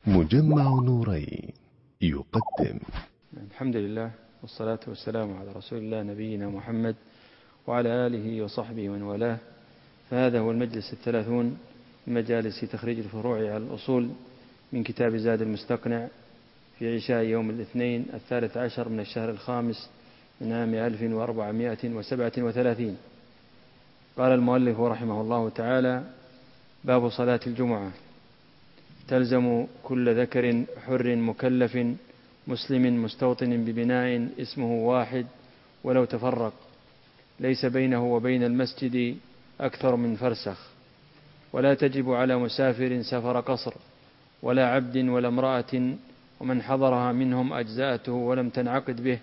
مجمع نورين يقدم. الحمد لله والصلاة والسلام على رسول الله نبينا محمد وعلى آله وصحبه ومن والاه. فهذا هو المجلس 30 من مجالس تخريج الفروع على الأصول من كتاب زاد المستقنع في عشاء يوم الاثنين 13 من الشهر الخامس من عام 1437. قال المؤلف رحمه الله تعالى: باب صلاة الجمعة. تلزم كل ذكر حر مكلف مسلم مستوطن ببناء اسمه واحد ولو تفرق، ليس بينه وبين المسجد أكثر من فرسخ، ولا تجب على مسافر سفر قصر، ولا عبد ولا امرأة، ومن حضرها منهم أجزاءته ولم تنعقد به،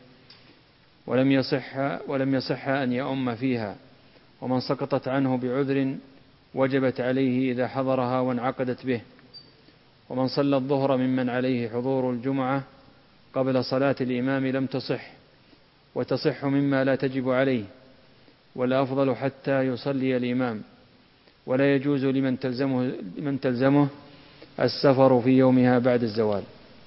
ولم يصح أن يؤم فيها، ومن سقطت عنه بعذر وجبت عليه إذا حضرها وانعقدت به، ومن صلى الظهر ممن عليه حضور الجمعة قبل صلاة الإمام لم تصح، وتصح مما لا تجب عليه، والأفضل حتى يصلي الإمام، ولا يجوز لمن تلزمه السفر في يومها بعد الزوال.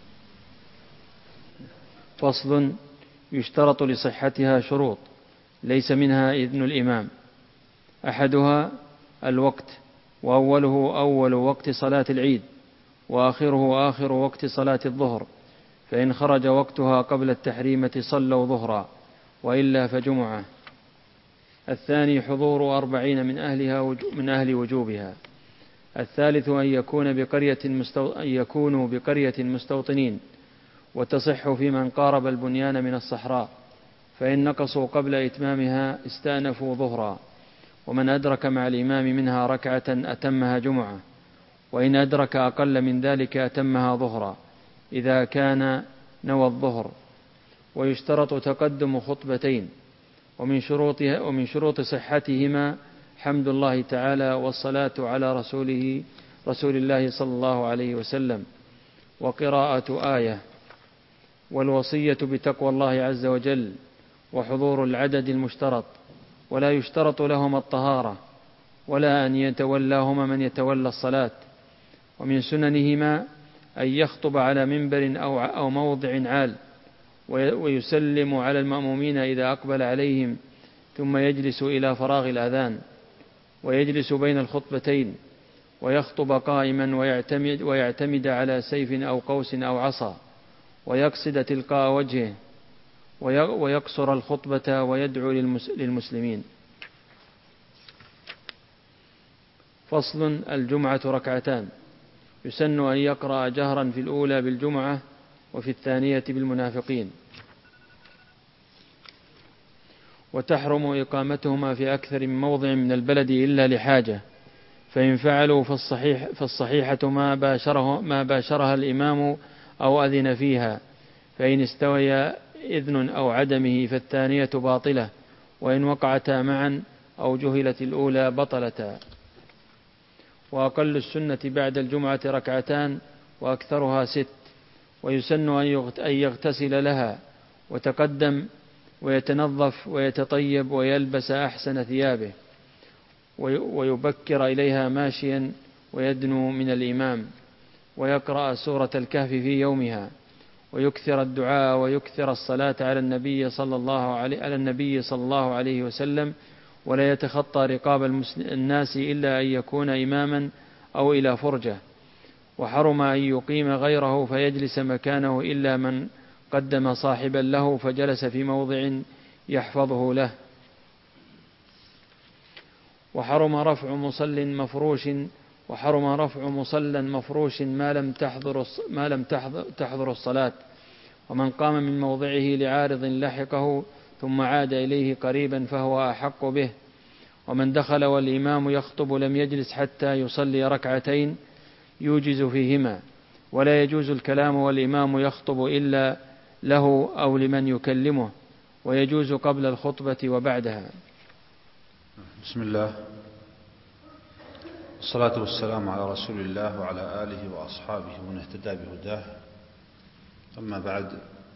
فصل: يشترط لصحتها شروط ليس منها إذن الإمام، أحدها الوقت، وأوله أول وقت صلاة العيد، وآخره آخر وقت صلاة الظهر، فإن خرج وقتها قبل التحريمة صلوا ظهرا، وإلا فجمعة. الثاني حضور 40 من أهل وجوبها. الثالث أن يكونوا بقرية مستوطنين، وتصح في من قارب البنيان من الصحراء، فإن نقصوا قبل إتمامها استأنفوا ظهرا، ومن أدرك مع الإمام منها ركعة أتمها جمعة، وإن أدرك أقل من ذلك أتمها ظهرا إذا كان نوى الظهر. ويشترط تقدم خطبتين، ومن شروط صحتهما حمد الله تعالى والصلاة على رسول الله صلى الله عليه وسلم، وقراءة آية، والوصية بتقوى الله عز وجل، وحضور العدد المشترط، ولا يشترط لهما الطهارة، ولا أن يتولاهما من يتولى الصلاة. ومن سننهما أن يخطب على منبر أو موضع عال، ويسلم على المأمومين إذا أقبل عليهم، ثم يجلس إلى فراغ الأذان، ويجلس بين الخطبتين، ويخطب قائما ويعتمد على سيف أو قوس أو عصا، ويقصد تلقاء وجهه، ويقصر الخطبة ويدعو للمسلمين. فصل: الجمعة ركعتان، يسن أن يقرأ جهرا في الأولى بالجمعة وفي الثانية بالمنافقين، وتحرم إقامتهما في أكثر من موضع من البلد إلا لحاجة، فإن فعلوا فالصحيحة ما باشرها الإمام أو أذن فيها، فإن استوي إذن أو عدمه فالثانية باطلة، وإن وقعتا معا أو جهلت الأولى بطلتا. وأقل السنة بعد الجمعة ركعتان، وأكثرها 6. ويسن أن يغتسل لها وتقدم ويتنظف ويتطيب ويلبس أحسن ثيابه، ويبكر إليها ماشيا ويدنو من الإمام، ويقرأ سورة الكهف في يومها، ويكثر الدعاء ويكثر الصلاة على النبي صلى الله عليه وسلم، ولا يتخطى رقاب الناس إلا أن يكون إماما أو إلى فرجة. وحرم أن يقيم غيره فيجلس مكانه إلا من قدم صاحبا له فجلس في موضع يحفظه له. وحرم رفع مصل مفروش ما لم تحضر الصلاة، ومن قام من موضعه لعارض لحقه ثم عاد إليه قريبا فهو أحق به. ومن دخل والإمام يخطب لم يجلس حتى يصلي ركعتين يوجز فيهما، ولا يجوز الكلام والإمام يخطب إلا له أو لمن يكلمه، ويجوز قبل الخطبة وبعدها. بسم الله، الصلاة والسلام على رسول الله وعلى آله وأصحابه ومن اهتدى بهداه. أما بعد،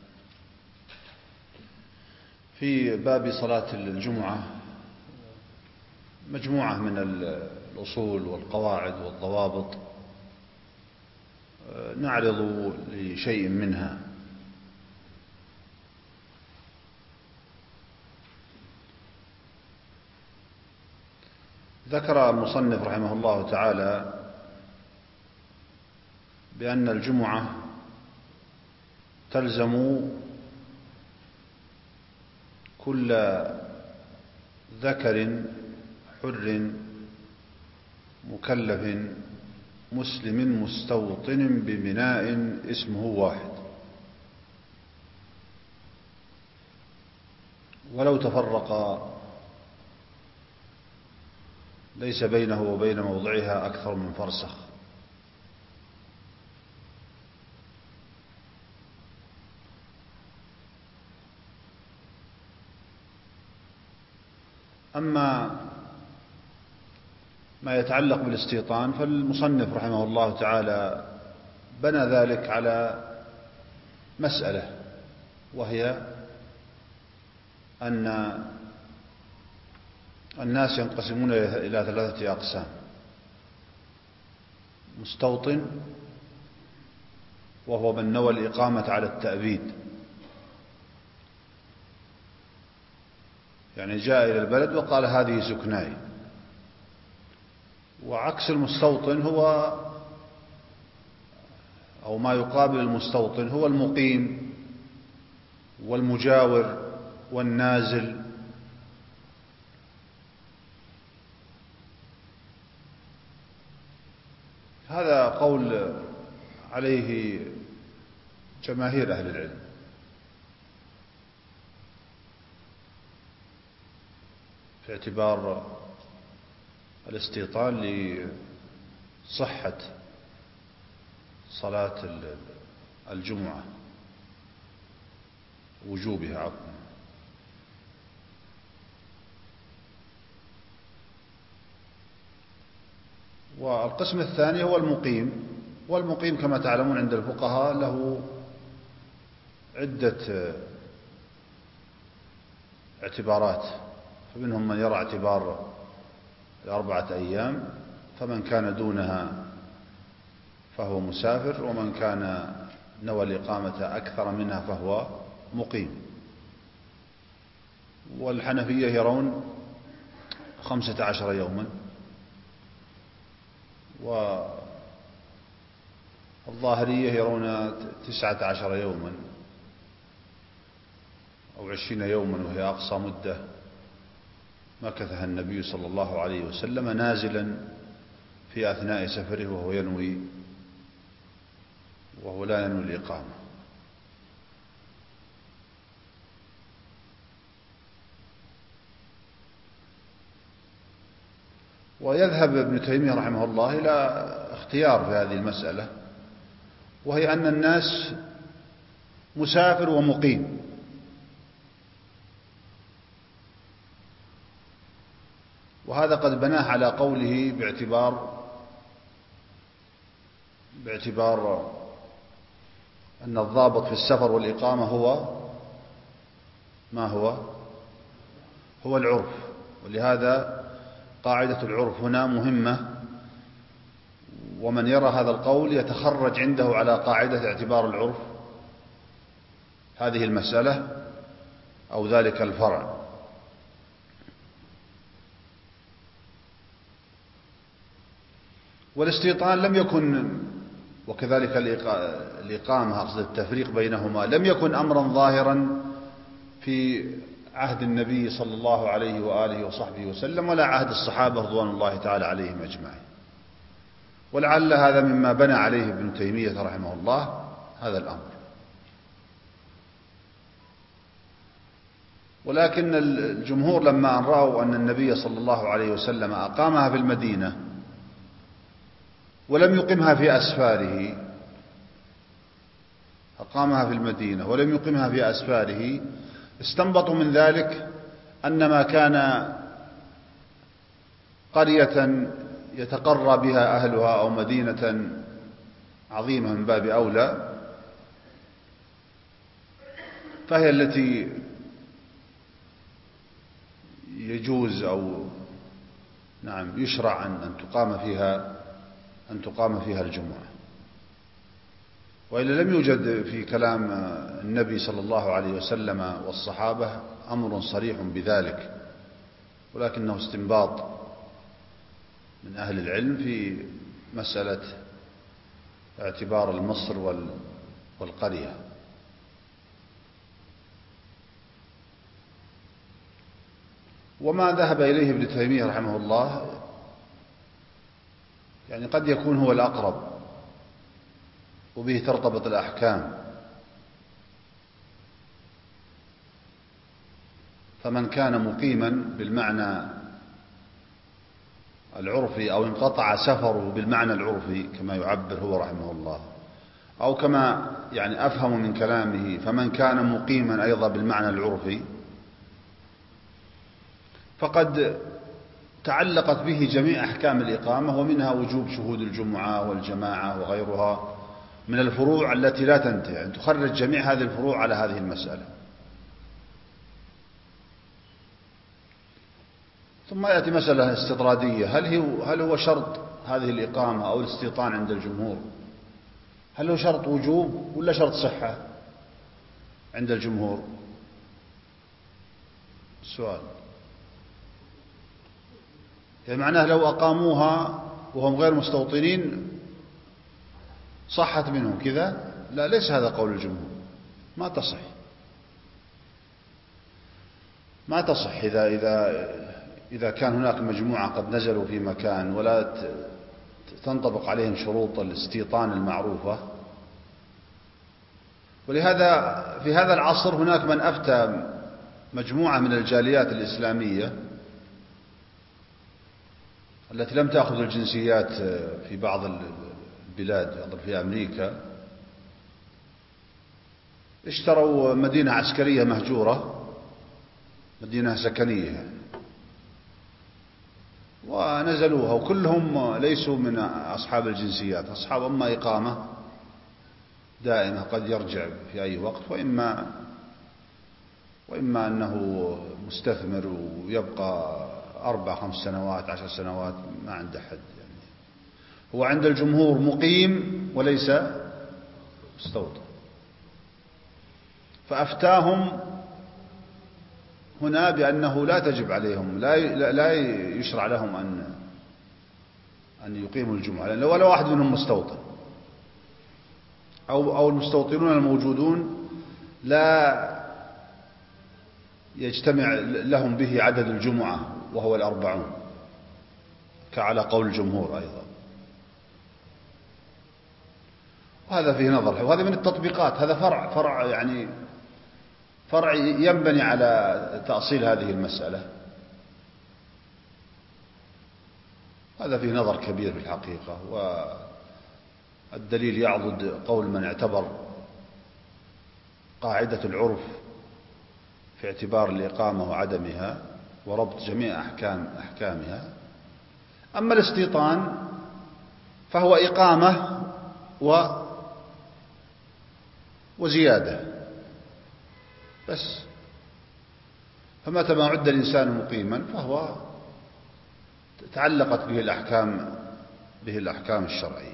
في باب صلاة الجمعة مجموعة من الأصول والقواعد والضوابط نعرض لشيء منها. ذكر المصنف رحمه الله تعالى بأن الجمعة تلزم كل ذكر حر مكلف مسلم مستوطن ببناء اسمه واحد، ولو تفرق ليس بينه وبين موضعها أكثر من فرسخ. أما ما يتعلق بالاستيطان فالمصنف رحمه الله تعالى بنى ذلك على مسألة، وهي أن الناس ينقسمون إلى 3 أقسام: مستوطن، وهو من نوى الإقامة على التأبيد، يعني جاء إلى البلد وقال هذه سكناي. وعكس المستوطن هو، أو ما يقابل المستوطن، هو المقيم والمجاور والنازل. هذا قول عليه جماهير أهل العلم، في اعتبار الاستيطان لصحة صلاة الجمعة، وجوبها عفوا. والقسم الثاني هو المقيم، والمقيم كما تعلمون عند الفقهاء له عدة اعتبارات، فمنهم من يرى اعتبار 4 أيام، فمن كان دونها فهو مسافر، ومن كان نوى الإقامة أكثر منها فهو مقيم. والحنفية يرون 15 يوما، والظاهرية يرون 19 يوما أو 20 يوما، وهي أقصى مدة مكثها النبي صلى الله عليه وسلم نازلا في أثناء سفره وهو لا ينوي الإقامة. ويذهب ابن تيمية رحمه الله إلى اختيار في هذه المسألة، وهي أن الناس مسافر ومقيم، وهذا قد بناه على قوله باعتبار أن الضابط في السفر والإقامة هو العرف. ولهذا قاعدة العرف هنا مهمة، ومن يرى هذا القول يتخرج عنده على قاعدة اعتبار العرف هذه المسألة أو ذلك الفرع. والاستيطان لم يكن، وكذلك الإقامة، أقصد التفريق بينهما، لم يكن أمرا ظاهرا في عهد النبي صلى الله عليه وآله وصحبه وسلم، ولا عهد الصحابة رضوان الله تعالى عليهم أجمعين. ولعل هذا مما بنى عليه ابن تيمية رحمه الله هذا الأمر. ولكن الجمهور لما أن رأوا أن النبي صلى الله عليه وسلم أقامها في المدينة ولم يقمها في أسفاره، أقامها في المدينة ولم يقمها في أسفاره، استنبطوا من ذلك أن ما كان قرية يتقرى بها أهلها أو مدينة عظيمة من باب أولى، فهي التي يجوز أو يشرع أن تقام فيها الجمعة. وإلا لم يوجد في كلام النبي صلى الله عليه وسلم والصحابة أمر صريح بذلك، ولكنه استنباط من أهل العلم في مسألة اعتبار المصر والقرية. وما ذهب إليه ابن تيمية رحمه الله يعني قد يكون هو الأقرب، وبه ترتبط الأحكام. فمن كان مقيما بالمعنى العرفي أو انقطع سفره بالمعنى العرفي كما يعبر هو رحمه الله، أو كما يعني أفهم من كلامه فمن كان مقيما أيضا بالمعنى العرفي، فقد تعلقت به جميع أحكام الإقامة، ومنها وجوب شهود الجمعة والجماعة وغيرها من الفروع التي لا تنتهي، يعني تخرج جميع هذه الفروع على هذه المسألة. ثم يأتي مسألة استطرادية، هل هو شرط هذه الإقامة أو الاستيطان عند الجمهور، هل هو شرط وجوب ولا شرط صحة عند الجمهور؟ السؤال يعني معناه لو أقاموها وهم غير مستوطنين صحت منهم كذا؟ لا، ليس هذا قول الجمهور، ما تصح إذا كان هناك مجموعة قد نزلوا في مكان ولا تنطبق عليهم شروط الاستيطان المعروفة. ولهذا في هذا العصر هناك من أفتى مجموعة من الجاليات الإسلامية التي لم تأخذ الجنسيات في بعض البلاد في أمريكا، اشتروا مدينة عسكرية مهجورة، مدينة سكنية، ونزلوها، وكلهم ليسوا من أصحاب الجنسيات، أصحاب أما إقامة دائمة قد يرجع في أي وقت، وإما أنه مستثمر ويبقى 4 5 سنوات 10 سنوات، ما عنده حد. يعني هو عند الجمهور مقيم وليس مستوطن، فأفتاهم هنا بأنه لا تجب عليهم، لا يشرع لهم أن يقيموا الجمعة، لأن ولا واحد منهم مستوطن، أو المستوطنون الموجودون لا يجتمع لهم به عدد الجمعة وهو 40 كعلى قول الجمهور أيضا. وهذا فيه نظر، وهذا من التطبيقات، هذا فرع ينبني على تأصيل هذه المسألة. هذا فيه نظر كبير في الحقيقة، والدليل يعضد قول من اعتبر قاعدة العرف في اعتبار الإقامة وعدمها وربط جميع أحكامها. أما الاستيطان فهو إقامة وزيادة بس، فمتى ما عد الإنسان مقيما فهو تعلقت به الأحكام الشرعية.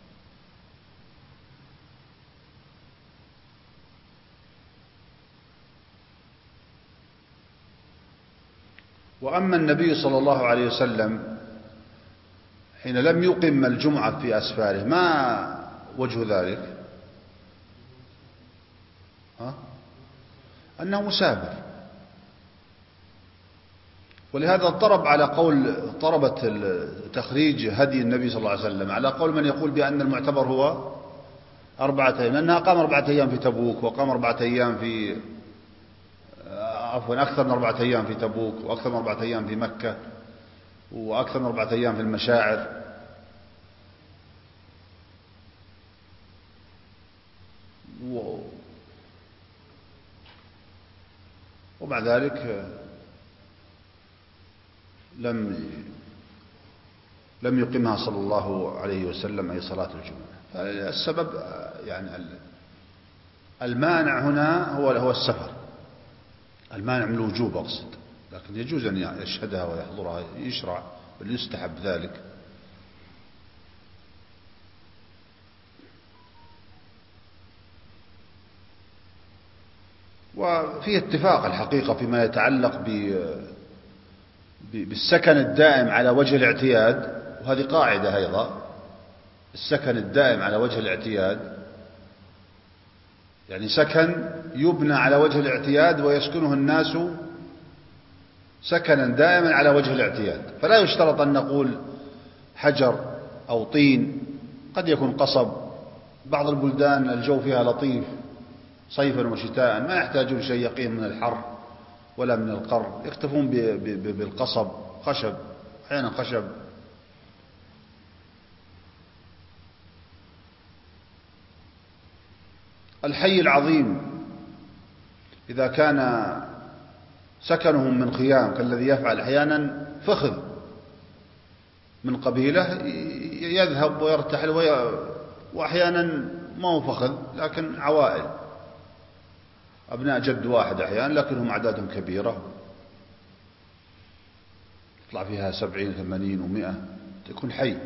وأما النبي صلى الله عليه وسلم حين لم يقم الجمعة في أسفاره، ما وجه ذلك؟ أنه مسافر، ولهذا طربت تخريج هدي النبي صلى الله عليه وسلم على قول من يقول بأن المعتبر هو 4 أيام، لأنها قام 4 أيام في تبوك، وقام 4 أيام في أكثر من 4 أيام في تبوك، وأكثر من 4 أيام في مكة، وأكثر من 4 أيام في المشاعر. ومع ذلك لم يقمها صلى الله عليه وسلم أي صلاة الجمعة. السبب يعني المانع هنا هو السفر، المانع من الوجوب أقصد، لكن يجوز أن يشهدها ويحضرها، يشرع بل يستحب ذلك. وفيه اتفاق الحقيقة فيما يتعلق بالسكن الدائم على وجه الاعتياد، وهذه قاعدة أيضا. السكن الدائم على وجه الاعتياد يعني سكن يبنى على وجه الاعتياد ويسكنه الناس سكنا دائما على وجه الاعتياد، فلا يشترط أن نقول حجر أو طين، قد يكون قصب. بعض البلدان الجو فيها لطيف صيفا وشتاء، ما يحتاجون شيء يقيهم من الحر ولا من القر، يكتفون بالقصب، خشب، أحيانا خشب. الحي العظيم إذا كان سكنهم من خيام كالذي يفعل أحيانا فخذ من قبيلة يذهب ويرتحل وأحيانا ما هو فخذ لكن عوائل، أبناء جد واحد أحيانا لكنهم أعدادهم كبيرة، يطلع فيها 70 80 و100، تكون حي.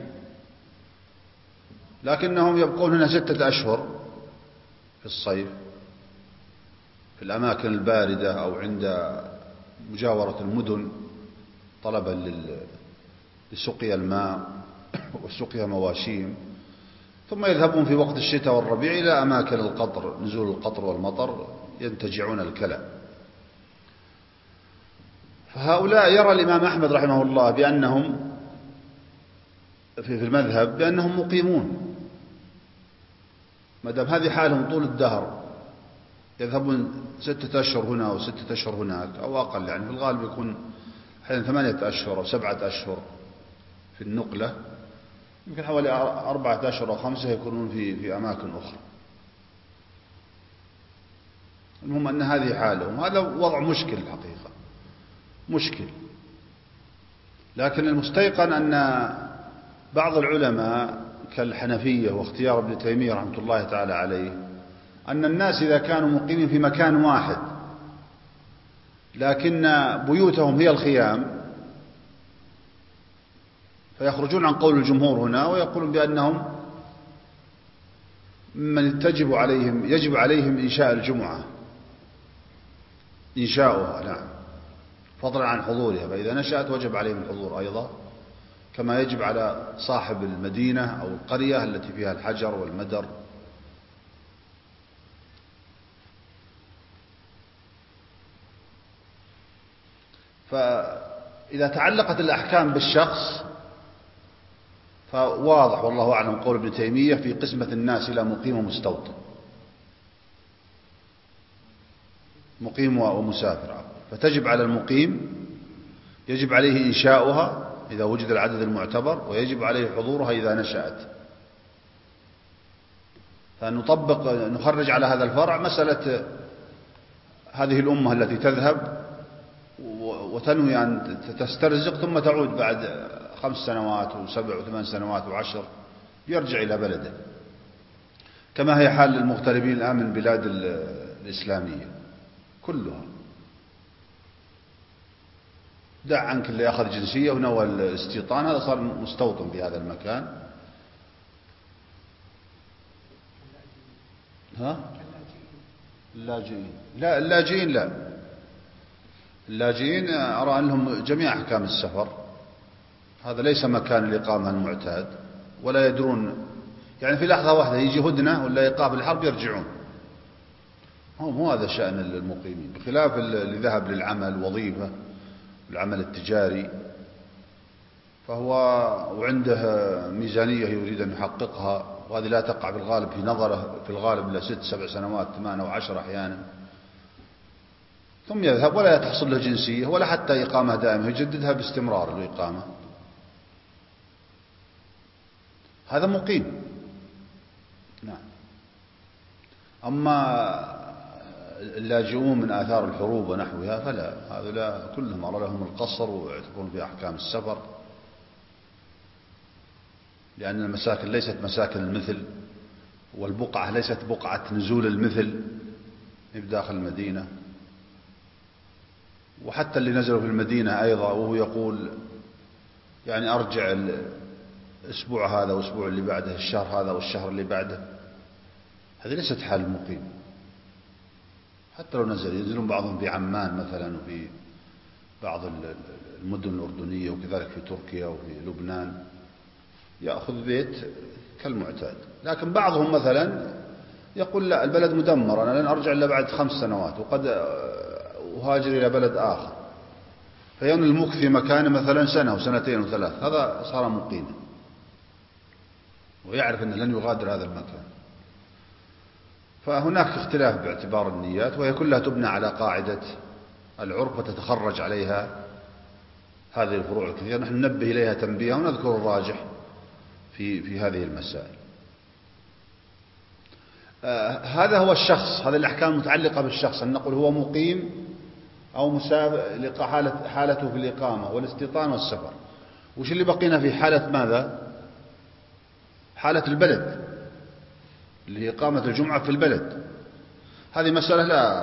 لكنهم يبقون هنا 6 أشهر في الصيف في الأماكن الباردة أو عند مجاورة المدن طلبا لسقيا الماء وسقيا مواشيم، ثم يذهبون في وقت الشتاء والربيع إلى أماكن القطر، نزول القطر والمطر، ينتجعون الكلى. فهؤلاء يرى الإمام أحمد رحمه الله بأنهم في المذهب بأنهم مقيمون، ما دام هذه حالهم طول الدهر، يذهبون 6 أشهر هنا و6 أشهر هناك أو أقل، يعني في الغالب يكون أحيانا 8 أشهر أو 7 أشهر في النقلة، يمكن حوالي 4 أشهر أو 5 يكونون في أماكن أخرى. المهم أن هذه حالهم، هذا وضع مشكل الحقيقة، مشكل. لكن المستيقن أن بعض العلماء كالحنفية واختيار ابن تيمية رحمة الله تعالى عليه، أن الناس إذا كانوا مقيمين في مكان واحد لكن بيوتهم هي الخيام، فيخرجون عن قول الجمهور هنا ويقولون بأنهم من يجب عليهم إنشاء الجمعة، إنشاؤها، نعم، فضلا عن حضورها، فإذا نشأت وجب عليهم الحضور أيضا، كما يجب على صاحب المدينة أو القرية التي فيها الحجر والمدر. فإذا تعلقت الأحكام بالشخص فواضح والله أعلم قول ابن تيمية في قسمة الناس إلى مقيم ومستوطن، مقيم ومسافر. فتجب على المقيم، يجب عليه إنشاؤها إذا وجد العدد المعتبر، ويجب عليه حضورها إذا نشأت. نخرج على هذا الفرع مسألة هذه الأمة التي تذهب وتنوي أن تسترزق ثم تعود بعد 5 سنوات و7 و8 سنوات و10 يرجع إلى بلده، كما هي حال المغتربين الآن من بلاد الإسلامية كلها. دع عنك اللي أخذ جنسية ونوى الاستيطان، هذا صار مستوطن في هذا المكان. ها؟ اللاجئين لا، اللاجئين لا، اللاجئين أرى أنهم جميع أحكام السفر، هذا ليس مكان الإقامة المعتاد، ولا يدرون، يعني في لحظة واحدة يجي هدنة ولا إيقاف الحرب يرجعون. هو هذا شأن المقيمين، بخلاف اللي ذهب للعمل، وظيفة، العمل التجاري، فهو وعنده ميزانية يريد أن يحققها، وهذه لا تقع في الغالب في نظره في الغالب إلا 6 7 سنوات 8 أو 10 أحيانا، ثم يذهب ولا تحصل له جنسية ولا حتى إقامة دائمة، يجددها باستمرار الإقامة. هذا مقيم، نعم. أما اللاجئون من آثار الحروب ونحوها فلا، هؤلاء كلهم أرى لهم القصر ويعتبرون في أحكام السفر، لأن المساكن ليست مساكن المثل، والبقعة ليست بقعة نزول المثل داخل المدينة. وحتى اللي نزلوا في المدينة أيضا وهو يقول يعني أرجع الأسبوع هذا والأسبوع اللي بعده، الشهر هذا والشهر اللي بعده، هذه ليست حال المقيم، حتى لو ينزلون بعضهم في عمان مثلا وفي بعض المدن الأردنية وكذلك في تركيا وفي لبنان، يأخذ بيت كالمعتاد. لكن بعضهم مثلا يقول لا، البلد مدمر، أنا لن أرجع إلا بعد 5 سنوات وقد أهاجر إلى بلد آخر، فين المكث في مكان مثلا 1 سنة و2 و3، هذا صار مقيما ويعرف أنه لن يغادر هذا المكان. فهناك اختلاف باعتبار النيات، وهي كلها تبنى على قاعدة العرف وتتخرج عليها هذه الفروع الكثيرة. نحن ننبه إليها تنبيها ونذكر الراجح في هذه المسائل. هذا هو الشخص، هذه الأحكام المتعلقة بالشخص، أن نقول هو مقيم أو مسافر، حالته في الإقامة والاستيطان والسفر. وش اللي بقينا في حالة ماذا؟ حالة البلد، اللي هي إقامة الجمعة في البلد. هذه مسألة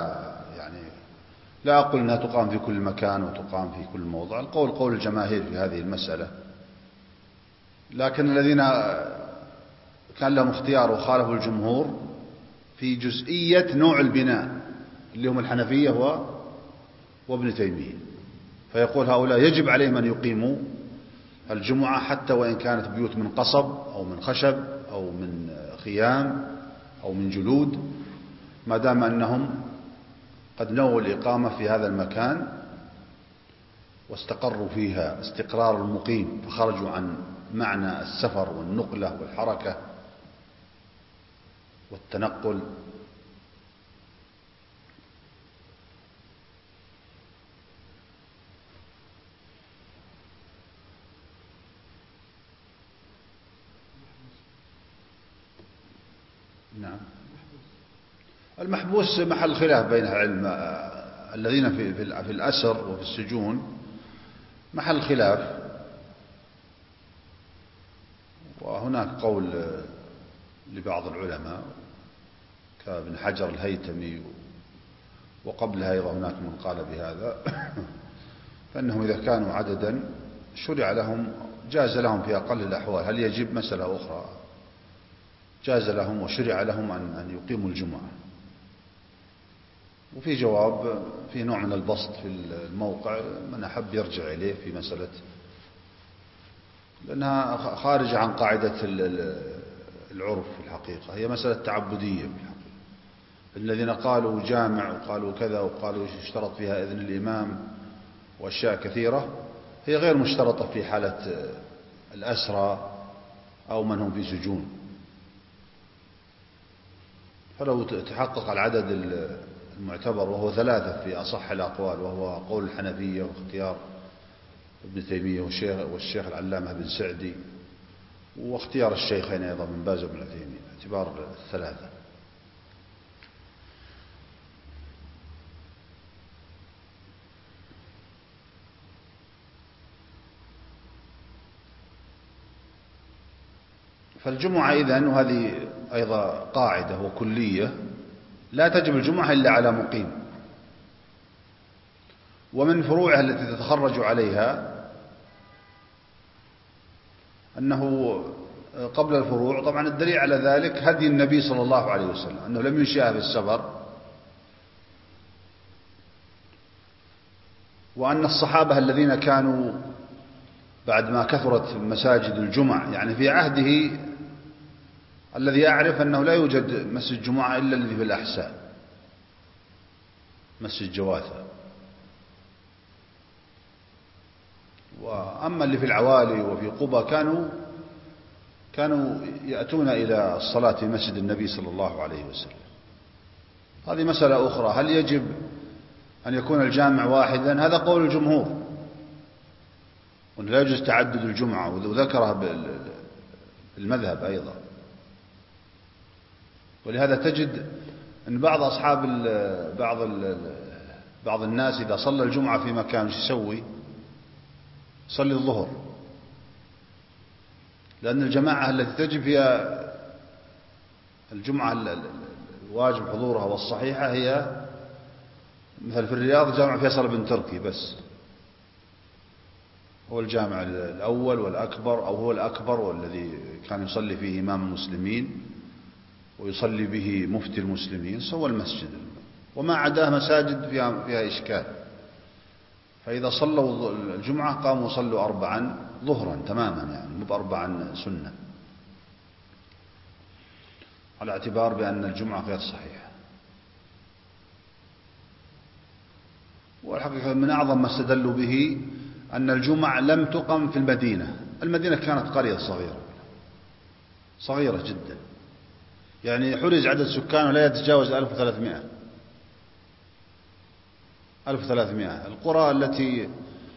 لا أقول أنها تقام في كل مكان وتقام في كل موضع، القول قول الجماهير في هذه المسألة. لكن الذين كان لهم اختيار وخالفوا الجمهور في جزئية نوع البناء اللي هم الحنفية وابن تيمية، فيقول هؤلاء يجب عليهم أن يقيموا الجمعة حتى وإن كانت بيوت من قصب أو من خشب أو من خيام أو من جلود، ما دام أنهم قد نووا الإقامة في هذا المكان واستقروا فيها استقرار المقيم، فخرجوا عن معنى السفر والنقلة والحركة والتنقل. نعم. المحبوس محل خلاف بين العلم، الذين في الأسر وفي السجون محل خلاف، وهناك قول لبعض العلماء كابن حجر الهيتمي، وقبلها أيضا هناك من قال بهذا، فإنهم إذا كانوا عددا شرع لهم، جاز لهم في أقل الأحوال، هل يجب مسألة أخرى، جاز لهم وشرع لهم أن يقيموا الجمعة. وفي جواب في نوع من البسط في الموقع، من أحب يرجع إليه في مسألة، لأنها خارجة عن قاعدة العرف في الحقيقة، هي مسألة تعبدية في الحقيقة. الذين قالوا جامع وقالوا كذا وقالوا يشترط فيها إذن الإمام وأشياء كثيرة، هي غير مشترطة في حالة الأسرى أو من هم في سجون. فلو تحقق العدد المعتبر وهو 3 في أصح الأقوال، وهو قول الحنفية واختيار ابن تيمية والشيخ العلامة بن سعدي، واختيار الشيخين أيضا بن باز وابن عثيمين، اعتبار 3. فالجمعة إذن، وهذه أيضا قاعدة وكلية، لا تجب الجمعة إلا على مقيم. ومن فروعها التي تتخرج عليها أنه قبل الفروع، طبعا الدليل على ذلك هدي النبي صلى الله عليه وسلم، أنه لم ينشئها في السفر، وأن الصحابة الذين كانوا بعد ما كثرت مساجد الجمع، يعني في عهده الذي أعرف أنه لا يوجد مسجد جمعة إلا الذي في الأحساء، مسجد جواثة. وأما اللي في العوالي وفي قبى كانوا يأتون إلى الصلاة في مسجد النبي صلى الله عليه وسلم. هذه مسألة أخرى، هل يجب أن يكون الجامع واحدا؟ هذا قول الجمهور، وأن لا يجوز تعدد الجمعة، وذكرها بالمذهب أيضا. ولهذا تجد أن بعض أصحاب بعض الناس إذا صلى الجمعة في مكان يسوي؟ صلي الظهر، لأن الجماعة التي تجب فيها الجمعة الواجب حضورها والصحيحة هي مثل في الرياض جامع فيصل بن تركي بس، هو الجامع الأول والأكبر، أو هو الأكبر والذي كان يصلي فيه إمام المسلمين ويصلي به مفتي المسلمين، سوى المسجد وما عداه مساجد فيها إشكال. فإذا صلوا الجمعة قاموا صلوا 4 ظهرا تماما، يعني مو ب4 سنة، على اعتبار بأن الجمعة غير صحيحة. والحقيقة من أعظم ما استدلوا به أن الجمعة لم تقم في المدينة. المدينة كانت قرية صغيرة جدا، يعني حرز عدد سكانه لا يتجاوز 1300. القرى التي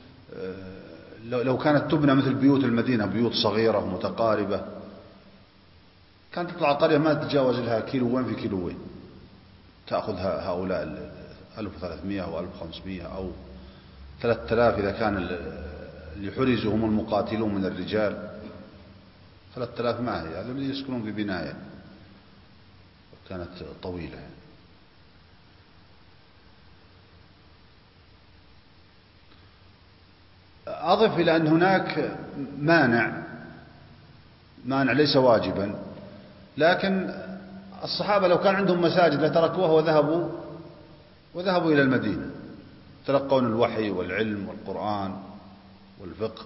لو كانت تبنى مثل بيوت المدينة، بيوت صغيرة ومتقاربة، كانت تطلع قرية ما تتجاوز لها كيلوين في كيلوين، تأخذ هؤلاء 1300 أو 1500 أو 3000 إذا كان اللي حرزوا هم المقاتلون من الرجال. 3000 ما هي، هذول اللي يسكنون في بناية كانت طويلة. أضف إلى أن هناك مانع ليس واجبا، لكن الصحابة لو كان عندهم مساجد لتركوها وذهبوا إلى المدينة، تلقون الوحي والعلم والقرآن والفقه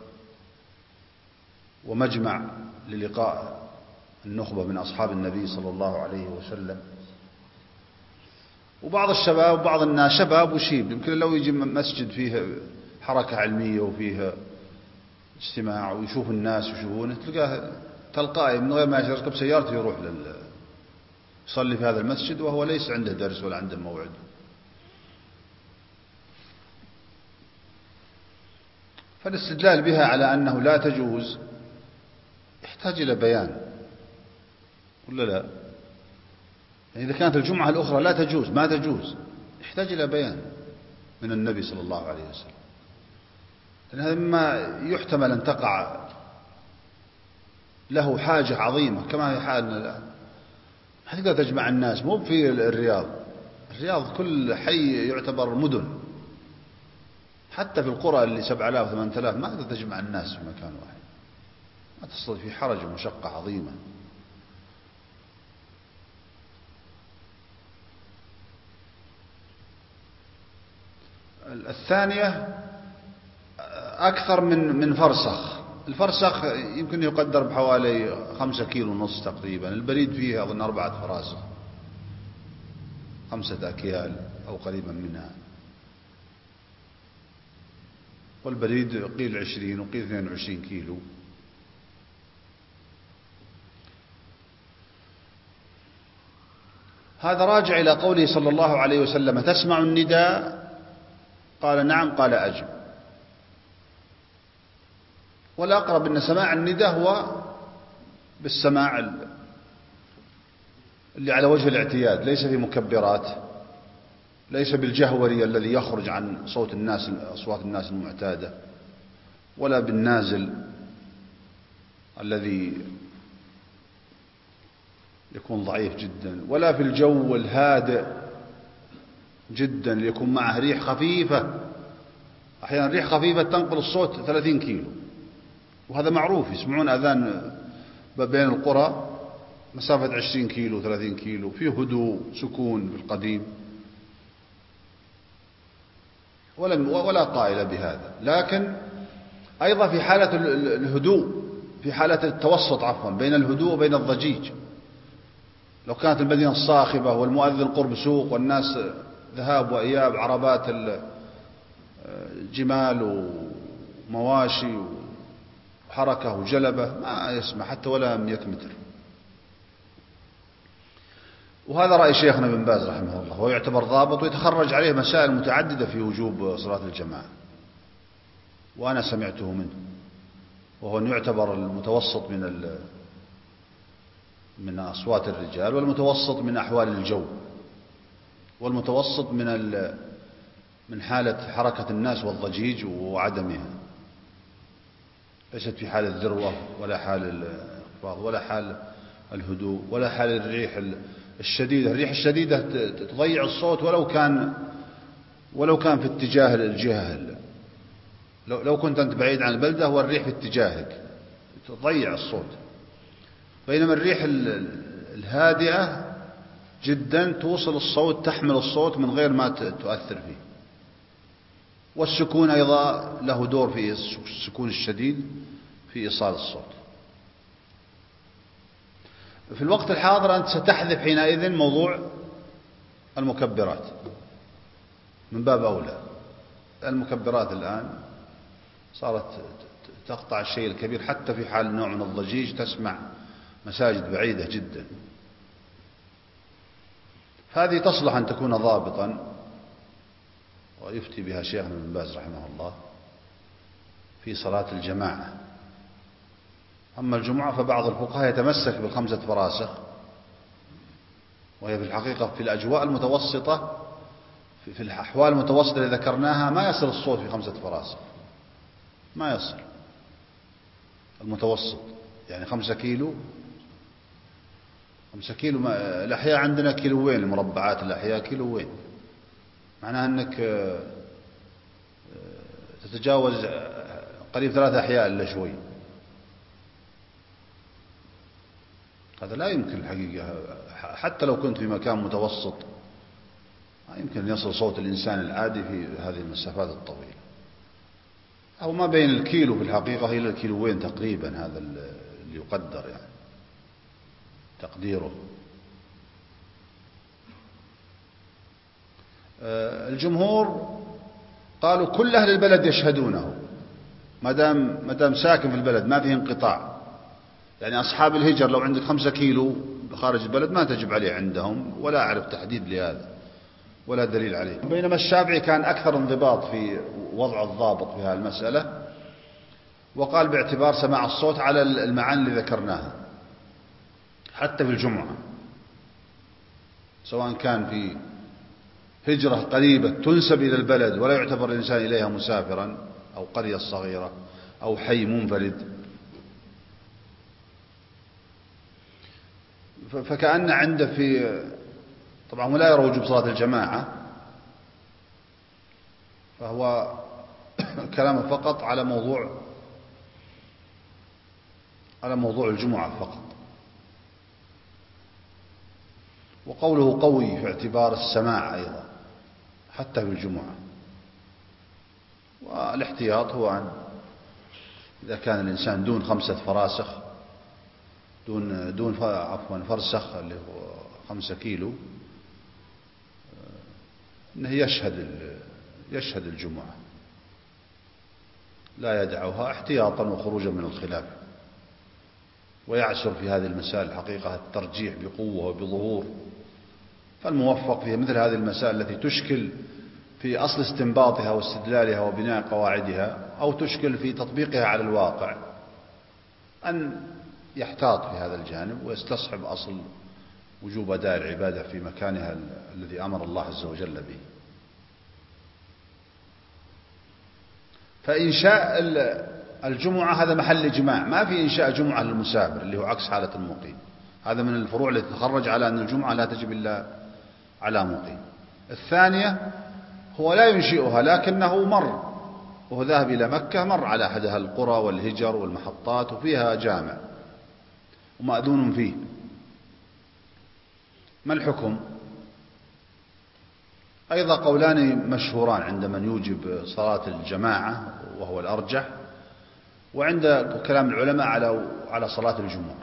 ومجمع للقاء النخبة من أصحاب النبي صلى الله عليه وسلم. وبعض الشباب وبعض الناس شباب وشيب يمكن لو يجي مسجد فيه حركة علمية وفيه اجتماع ويشوف الناس يشوفونه، تلقاه تلقائي من غير ما يركب سيارته يروح يصلي في هذا المسجد وهو ليس عنده درس ولا عنده موعد. فالاستدلال بها على أنه لا تجوز يحتاج إلى بيان ولا لا؟ يعني إذا كانت الجمعة الأخرى لا تجوز ما تجوز، يحتاج إلى بيان من النبي صلى الله عليه وسلم، لأن هذا مما يحتمل أن تقع له حاجة عظيمة كما هي حالنا الآن. ما تقدر تجمع الناس، مو في الرياض كل حي يعتبر مدن، حتى في القرى اللي 7000 8000 ما تقدر تجمع الناس في مكان واحد، ما تصل في حرج ومشقة عظيمة. الثانية أكثر من فرسخ. الفرسخ يمكن يقدر بحوالي 5 كيلو ونص تقريبا، البريد فيه أظن 4 فراسخ 5 أكيال أو قريبا منها، والبريد قيل 20 وقيل 22 كيلو. هذا راجع إلى قوله صلى الله عليه وسلم: تسمع النداء؟ قال: نعم. قال: أجب. والأقرب أن سماع النداء هو بالسماع اللي على وجه الاعتياد، ليس في مكبرات، ليس بالجهوري الذي يخرج عن صوت الناس أصوات الناس المعتادة، ولا بالنازل الذي يكون ضعيف جدا، ولا في الجو الهادئ جدا اللي يكون معه ريح خفيفة. أحيانا ريح خفيفة تنقل الصوت 30 كيلو، وهذا معروف، يسمعون أذان بين القرى مسافة 20 كيلو 30 كيلو، فيه هدوء سكون بالقديم، ولا قائل بهذا. لكن أيضا في حالة الهدوء، في حالة التوسط بين الهدوء وبين الضجيج، لو كانت المدينة صاخبة والمؤذن قرب سوق والناس ذهاب وإياب، عربات جمال ومواشي وحركة وجلبة، ما يسمع حتى ولا 100 متر. وهذا رأي شيخنا بن باز رحمه الله، وهو يعتبر ضابط ويتخرج عليه مسائل متعددة في وجوب صلاة الجماعة، وأنا سمعته منه، وهو أن يعتبر المتوسط من أصوات الرجال، والمتوسط من أحوال الجو، والمتوسط من حالة حركة الناس والضجيج وعدمها، ليست في حال الذروة ولا حال الانخفاض ولا حال الهدوء ولا حال الريح الشديدة. الريح الشديدة تضيع الصوت ولو كان في اتجاه الجهة، لو كنت أنت بعيد عن البلدة والريح في اتجاهك تضيع الصوت. بينما الريح الهادئة جدا توصل الصوت، تحمل الصوت من غير ما تؤثر فيه. والسكون أيضا له دور في السكون الشديد في إيصال الصوت. في الوقت الحاضر أنت ستحذف حينئذ موضوع المكبرات من باب أولى. المكبرات الآن صارت تقطع الشيء الكبير، حتى في حال نوع من الضجيج تسمع مساجد بعيدة جدا. هذه تصلح أن تكون ضابطا، ويفتي بها شيخنا ابن باز رحمه الله في صلاة الجماعة. أما الجمعة فبعض الفقهاء يتمسك بالخمسة فراسخ، وهي في الحقيقة في الأجواء المتوسطة، في الأحوال المتوسطة اللي ذكرناها ما يصل الصوت في 5 فراسخ، ما يصل المتوسط، يعني 5 كيلو. 5 كيلو الأحياء عندنا كيلوين، المربعات الأحياء كيلوين، معناها أنك تتجاوز قريب 3 أحياء إلا شوي. هذا لا يمكن الحقيقة، حتى لو كنت في مكان متوسط ما يمكن أن يصل صوت الإنسان العادي في هذه المسافات الطويلة. أو ما بين الكيلو في الحقيقة إلى الكيلوين تقريبا، هذا اللي يقدر يعني تقديره. الجمهور قالوا كل أهل البلد يشهدونه، ما دام ساكن في البلد ما فيه انقطاع. يعني أصحاب الهجر لو عندك 5 كيلو خارج البلد ما تجب عليه عندهم، ولا أعرف تحديد لهذا ولا دليل عليه. بينما الشافعي كان أكثر انضباط في وضع الضابط في هذه المسألة، وقال باعتبار سماع الصوت على المعاني اللي ذكرناها حتى في الجمعة، سواء كان في هجرة قريبة تنسب إلى البلد ولا يعتبر الإنسان إليها مسافرا، أو قرية صغيرة، أو حي منفرد. فكأن عنده في طبعا ولا يرى وجوب صلاة الجماعة، فهو كلامه فقط على موضوع الجمعة فقط. وقوله قوي في اعتبار السماع أيضا حتى في الجمعة. والاحتياط هو أن إذا كان الإنسان دون 5 فراسخ، دون فرسخ اللي هو 5 كيلو، أنه يشهد الجمعة، لا يدعوها احتياطا وخروجا من الخلاف. ويعسر في هذه المسائل الحقيقة الترجيح بقوة وبظهور، فالموفق في مثل هذه المسائل التي تشكل في أصل استنباطها واستدلالها وبناء قواعدها، أو تشكل في تطبيقها على الواقع، أن يحتاط في هذا الجانب ويستصحب أصل وجوب أداء العبادة في مكانها الذي أمر الله عز وجل به. فإنشاء الجمعة هذا محل إجماع، ما في إنشاء جمعة للمسافر اللي هو عكس حالة المقيم. هذا من الفروع التي تخرج على أن الجمعة لا تجب إلا على مقيم. الثانية هو لا ينشئها، لكنه مر وهو ذهب إلى مكة، مر على أحدها القرى والهجر والمحطات وفيها جامع ومأذون فيه. ما الحكم؟ أيضا قولان مشهوران عند من يوجب صلاة الجماعة وهو الأرجح، وعند كلام العلماء على صلاة الجمعة.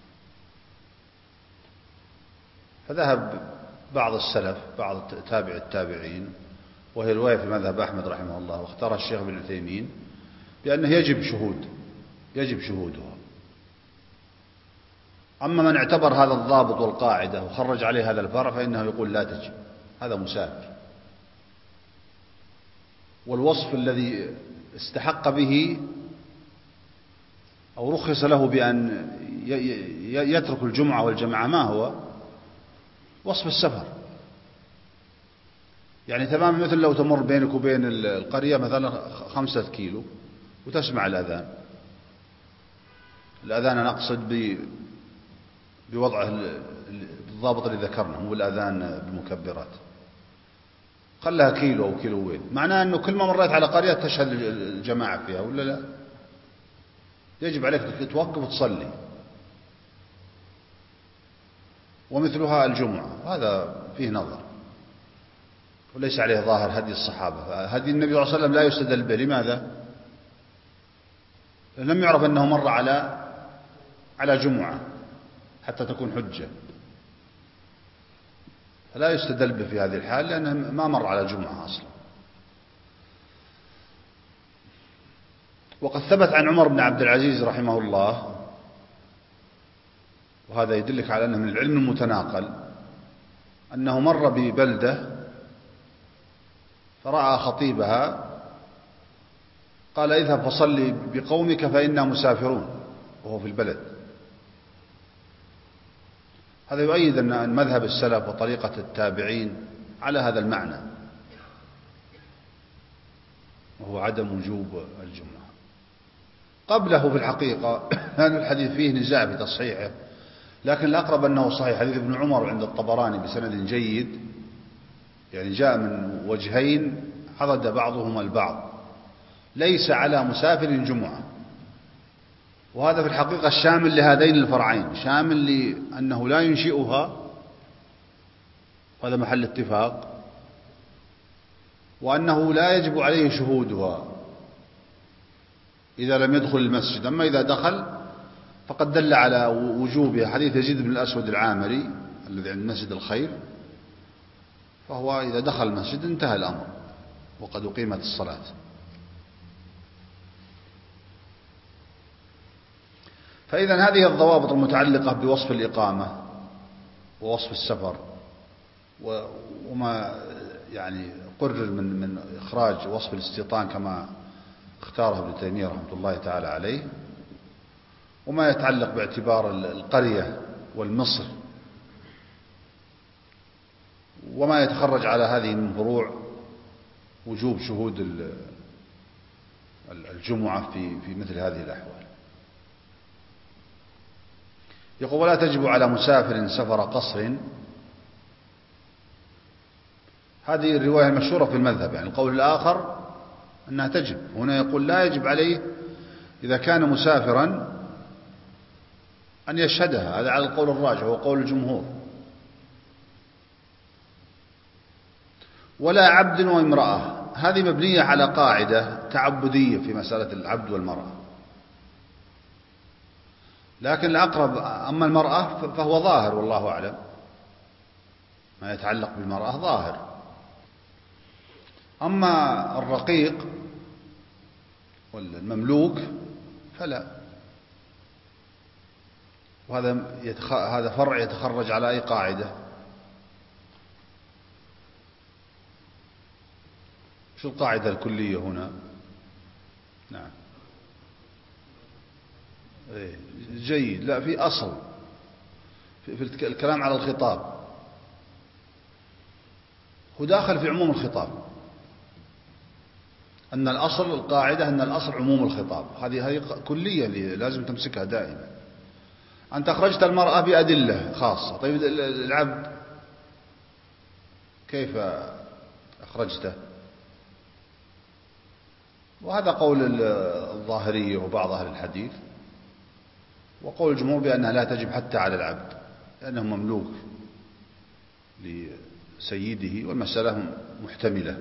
فذهب بعض السلف، بعض تابع التابعين، وهي رواية في مذهب أحمد رحمه الله، واختار الشيخ ابن عثيمين بأنه يجب شهودها. أما من اعتبر هذا الضابط والقاعدة وخرج عليه هذا الفرع فإنه يقول لا تجب، هذا مسافر. والوصف الذي استحق به أو رخص له بأن يترك الجمعة والجماعة ما هو؟ وصف السفر. يعني تماما مثل لو تمر بينك وبين القرية مثلا 5 كيلو وتسمع الأذان أنا أقصد بوضعه الضابط اللي ذكرنا، مو الأذان بالمكبرات، خلها كيلو أو كيلوين، معناه أنه كل ما مريت على قرية تشهد الجماعة فيها ولا لا؟ يجب عليك توقف وتصلي. ومثلها الجمعة، وهذا فيه نظر وليس عليه ظاهر هدي الصحابة. هدي النبي صلى الله عليه وسلم لا يستدل به. لماذا؟ لم يعرف أنه مر على جمعة حتى تكون حجة، فلا يستدل به في هذه الحال لأنه ما مر على جمعة أصلا. وقد ثبت عن عمر بن عبد العزيز رحمه الله، وهذا يدلك على أنه من العلم المتناقل، أنه مر ببلدة فرأى خطيبها قال اذهب فصلي بقومك فإنا مسافرون، وهو في البلد. هذا يؤيد أن مذهب السلف وطريقة التابعين على هذا المعنى، وهو عدم وجوب الجمعة. قبله في الحقيقة كان الحديث فيه نزاع في تصحيحه، لكن الأقرب أنه صحيح. حديث ابن عمر عند الطبراني بسند جيد، يعني جاء من وجهين عضد بعضهما البعض، ليس على مسافر جمعة. وهذا في الحقيقة الشامل لهذين الفرعين، شامل لأنه لا ينشئها، وهذا محل اتفاق، وأنه لا يجب عليه شهودها إذا لم يدخل المسجد. أما إذا دخل فقد دل على وجوبها حديث يزيد بن الأسود العامري الذي عند مسجد الخير، فهو إذا دخل المسجد انتهى الأمر وقد أقيمت الصلاة. فإذا هذه الضوابط المتعلقة بوصف الإقامة ووصف السفر وما يعني قرر من إخراج وصف الاستيطان كما اختاره ابن تيمية رحمة الله تعالى عليه، وما يتعلق باعتبار القرية والمصر، وما يتخرج على هذه من فروع وجوب شهود الجمعة في مثل هذه الأحوال. يقول ولا تجب على مسافر سفر قصر. هذه الرواية المشهورة في المذهب، يعني القول الآخر أنها تجب. هنا يقول لا يجب عليه إذا كان مسافرا أن يشهدها، هذا على القول الراجح وهو قول الجمهور. ولا عبد وامرأة، هذه مبنية على قاعدة تعبدية في مسألة العبد والمرأة، لكن الأقرب أما المرأة فهو ظاهر والله أعلم، ما يتعلق بالمرأة ظاهر. أما الرقيق والمملوك فلا. وهذا فرع يتخرج على أي قاعدة؟ شو القاعدة الكلية هنا؟ نعم جيد. لا، في أصل في الكلام على الخطاب، هو داخل في عموم الخطاب، أن الأصل القاعدة أن الأصل عموم الخطاب. هذه كلية لازم تمسكها دائما. أنت أخرجت المرأة بأدلة خاصة، طيب العبد كيف أخرجته؟ وهذا قول الظاهرية وبعض أهل الحديث، وقول الجمهور بأنها لا تجب حتى على العبد لأنه مملوك لسيده، والمسألة محتملة.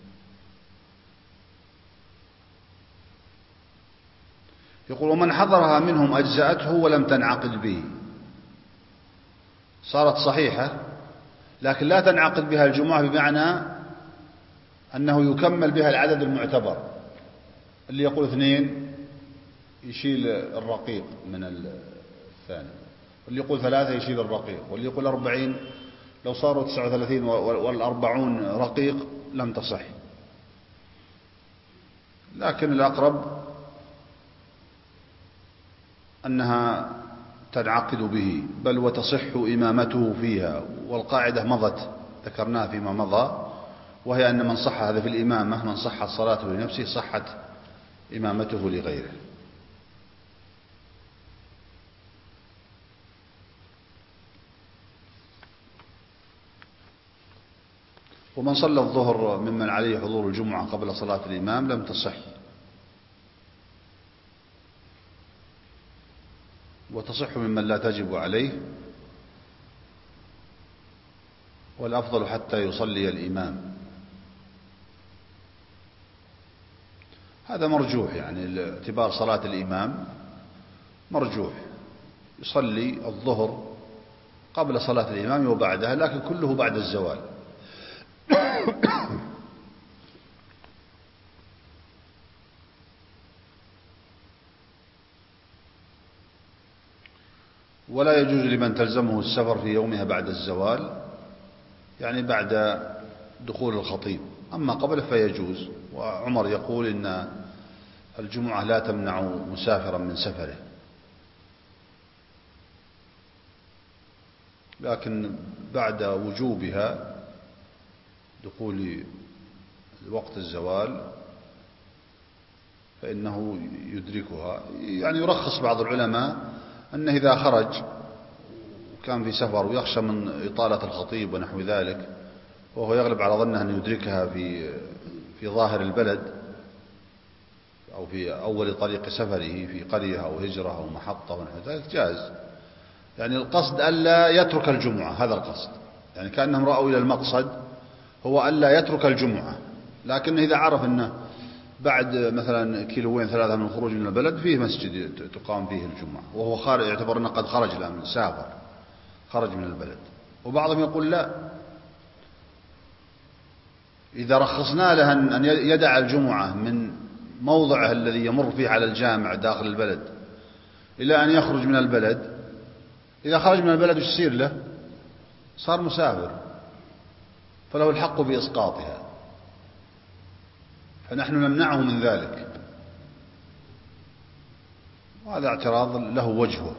يقول ومن حضرها منهم أجزأته ولم تنعقد به، صارت صحيحة لكن لا تنعقد بها الجمعة، بمعنى أنه يكمل بها العدد المعتبر. اللي يقول 2 يشيل الرقيق من الثاني، واللي يقول 3 يشيل الرقيق، واللي يقول 40 لو صاروا 39 والأربعون رقيق لم تصح. لكن الأقرب أنها تنعقد به، بل وتصح إمامته فيها. والقاعدة مضت ذكرناها فيما مضى، وهي أن من صح هذا في الإمامة، من صحت صلاته لنفسه صحت إمامته لغيره. ومن صلى الظهر ممن عليه حضور الجمعة قبل صلاة الإمام لم تصح، وتصح ممن لا تجب عليه والأفضل حتى يصلي الإمام. هذا مرجوح، يعني اعتبار صلاة الإمام مرجوح، يصلي الظهر قبل صلاة الإمام وبعدها، لكن كله بعد الزوال. ولا يجوز لمن تلزمه السفر في يومها بعد الزوال، يعني بعد دخول الخطيب، أما قبله فيجوز. وعمر يقول إن الجمعة لا تمنع مسافرا من سفره، لكن بعد وجوبها دخول وقت الزوال فإنه يدركها. يعني يرخص بعض العلماء أنه إذا خرج وكان في سفر ويخشى من إطالة الخطيب ونحو ذلك، وهو يغلب على ظنه أن يدركها في ظاهر البلد أو في أول طريق سفره في قرية أو هجرة أو محطة ونحو ذلك، جاز. يعني القصد ألا يترك الجمعة، هذا القصد، يعني كأنهم رأوا إلى المقصد هو ألا يترك الجمعة، لكن إذا عرف أنه بعد مثلا كيلوين 3 من الخروج من البلد فيه مسجد تقام فيه الجمعة، وهو خارج يعتبر أنه قد خرج الآن، سافر خرج من البلد. وبعضهم يقول لا، إذا رخصنا له أن يدع الجمعة من موضعه الذي يمر فيه على الجامع داخل البلد إلى أن يخرج من البلد، إذا خرج من البلد وش يصير له؟ صار مسافر، فله الحق بإسقاطها، فنحن نمنعه من ذلك. وهذا اعتراض له وجهه.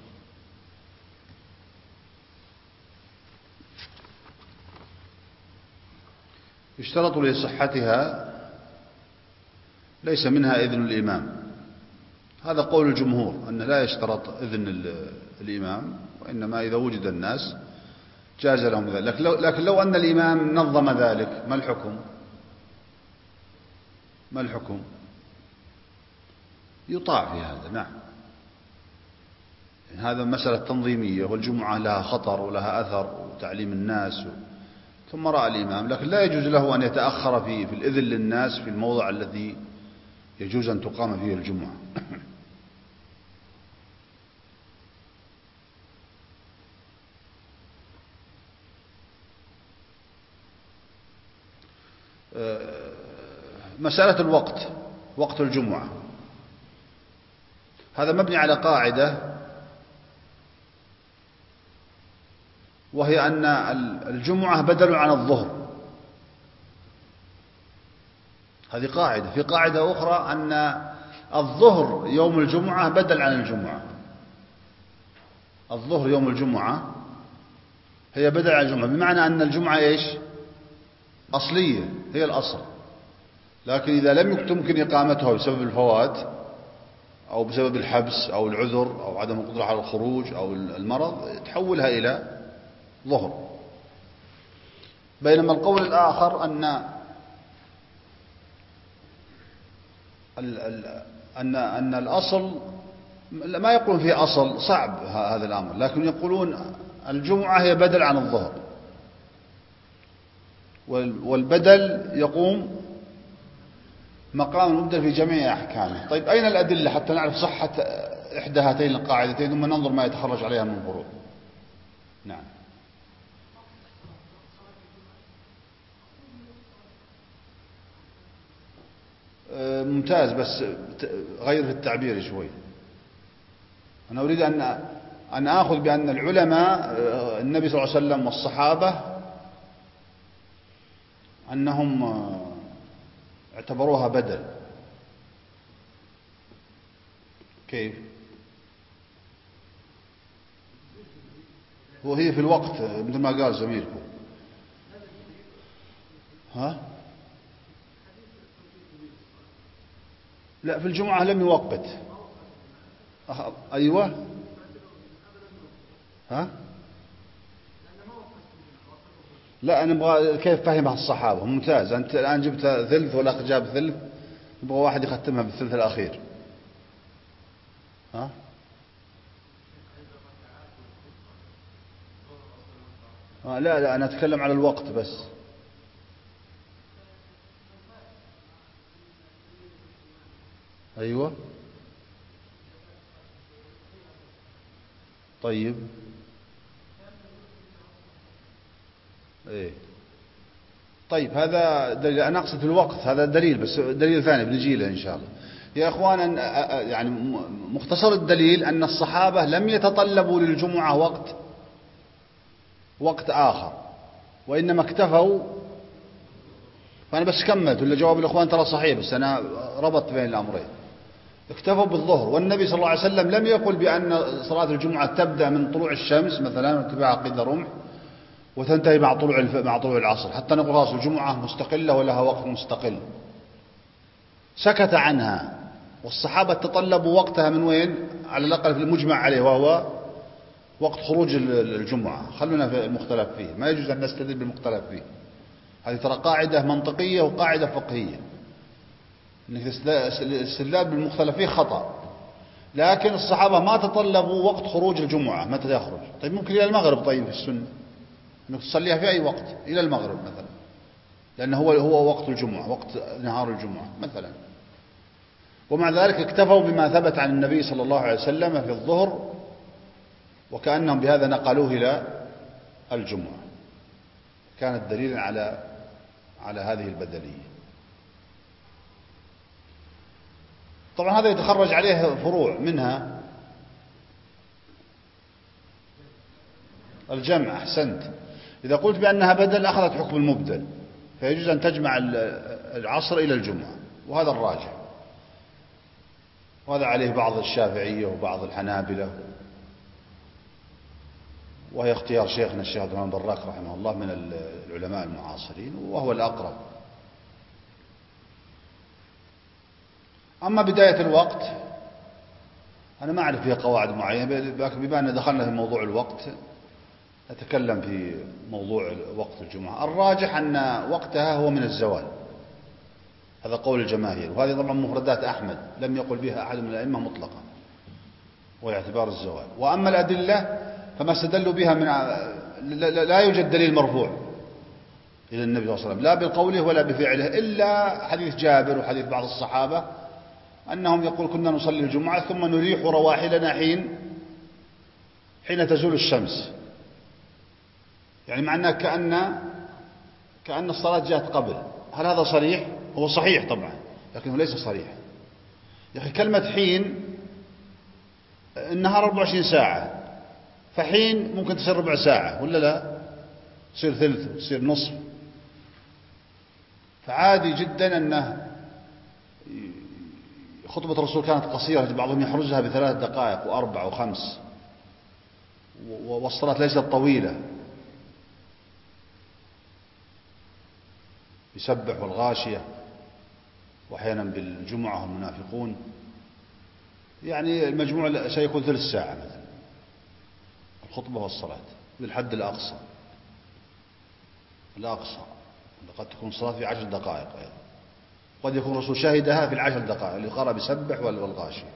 يشترط لصحتها ليس منها إذن الإمام، هذا قول الجمهور أن لا يشترط إذن الإمام، وإنما إذا وجد الناس جاز لهم ذلك. لكن لو أن الإمام نظم ذلك ما الحكم؟ ما الحكم؟ يطاع في هذا، نعم. هذا مسألة تنظيمية، والجمعة لها خطر ولها أثر وتعليم الناس، ثم رأى الإمام، لكن لا يجوز له أن يتأخر في الإذن للناس في الموضع الذي يجوز أن تقام فيه الجمعة. مسألة الوقت، وقت الجمعة، هذا مبني على قاعدة، وهي أن الجمعة بدل عن الظهر. هذه قاعدة. في قاعدة أخرى أن الظهر يوم الجمعة بدل عن الجمعة. الظهر يوم الجمعة هي بدل عن الجمعة، بمعنى أن الجمعة إيش؟ أصلية، هي الأصل، لكن إذا لم يمكن إقامتها بسبب الفوات أو بسبب الحبس أو العذر أو عدم القدرة على الخروج أو المرض، تحولها إلى ظهر. بينما القول الآخر أن الأصل ما يقولون فيه أصل، صعب هذا الأمر، لكن يقولون الجمعة هي بدل عن الظهر، والبدل يقوم مقام المبدل في جميع أحكامه. طيب أين الأدلة حتى نعرف صحة إحدى هاتين القاعدتين ثم ننظر ما يتخرج عليها من فروع؟ نعم. ممتاز، بس غير في التعبير شوي. أنا أريد أن آخذ بأن العلماء النبي صلى الله عليه وسلم والصحابة أنهم اعتبروها بدل. كيف؟ وهي في الوقت مثل ما قال زميلكم. ها؟ لا، في الجمعة لم يوقت. أيوة. ها؟ لا، أنا أبغى كيف فهمها الصحابة. ممتاز، أنت الآن جبت ثلث والأخ جاب ثلث، يبغى واحد يختمها بالثلث الأخير. ها؟ لا أنا أتكلم على الوقت بس. أيوة. طيب. إيه. طيب هذا دليل. أنا أقصد في الوقت هذا دليل، بس دليل ثاني بنجي له إن شاء الله. يا إخوانا، يعني مختصر الدليل أن الصحابة لم يتطلبوا للجمعة وقت آخر، وإنما اكتفوا. فأنا بس كملت، ولا جواب الإخوان ترى صحيح، بس أنا ربط بين الأمرين. اكتفوا بالظهر، والنبي صلى الله عليه وسلم لم يقل بأن صلاة الجمعة تبدأ من طلوع الشمس مثلا وارتفاع قيد رمح وتنتهي مع طلوع العصر، حتى نقول خلاص الجمعة مستقلة ولها وقت مستقل. سكت عنها، والصحابة تطلبوا وقتها من وين؟ على الأقل في المجمع عليه، وهو وقت خروج الجمعة. خلونا في المختلف فيه، ما يجوز أن نستدل بالمختلف فيه. هذه ترى قاعدة منطقية وقاعدة فقهية، أنك الاستدلال بالمختلف فيه خطأ. لكن الصحابة ما تطلبوا وقت خروج الجمعة متى يخرج. طيب ممكن إلى المغرب، طيب في السنة أنك تصليها في أي وقت إلى المغرب مثلا، لأنه هو وقت الجمعة، وقت نهار الجمعة مثلا. ومع ذلك اكتفوا بما ثبت عن النبي صلى الله عليه وسلم في الظهر، وكأنهم بهذا نقلوه إلى الجمعة. كانت دليلا على هذه البدلية. طبعا هذا يتخرج عليه فروع، منها الجمع. أحسنت. إذا قلت بأنها بدل أخذت حكم المبدل، فيجوز أن تجمع العصر إلى الجمعة، وهذا الراجح، وهذا عليه بعض الشافعية وبعض الحنابلة، وهي اختيار شيخنا الشيخ عبد الرحمن براك رحمه الله من العلماء المعاصرين، وهو الأقرب. أما بداية الوقت أنا ما أعرف فيها قواعد معينة، لكن بما أن دخلنا في موضوع الوقت نتكلم في موضوع وقت الجمعة. الراجح أن وقتها هو من الزوال، هذا قول الجماهير، وهذه طبعا مفردات أحمد لم يقل بها أحد من الأئمة مطلقا، واعتبار الزوال. وأما الأدلة فما استدلوا بها لا يوجد دليل مرفوع إلى النبي صلى الله عليه وسلم، لا بقوله ولا بفعله، إلا حديث جابر وحديث بعض الصحابة أنهم يقول كنا نصلي الجمعة ثم نريح رواحلنا حين تزول الشمس، يعني معناه كأن الصلاة جاءت قبل. هل هذا صريح؟ هو صحيح طبعا، لكنه ليس صريح. يا أخي كلمة حين، النهار 24 ساعة، فحين ممكن تصير ربع ساعة ولا لا، تصير ثلث، تصير نصف. فعادي جدا أنه خطبة الرسول كانت قصيرة، بعضهم يحرزها ب3 دقائق و4 و5، والصلاة ليست طويلة. يسبح والغاشية، وأحيانا بالجمعة والمنافقون، يعني المجموع سيكون 3 ساعة مثلا الخطبة والصلاة بالحد الأقصى. قد تكون الصلاة في 10 دقائق أيضا، قد يكون الرسول شهدها في 10 دقائق اللي قرأ بسبح والغاشية.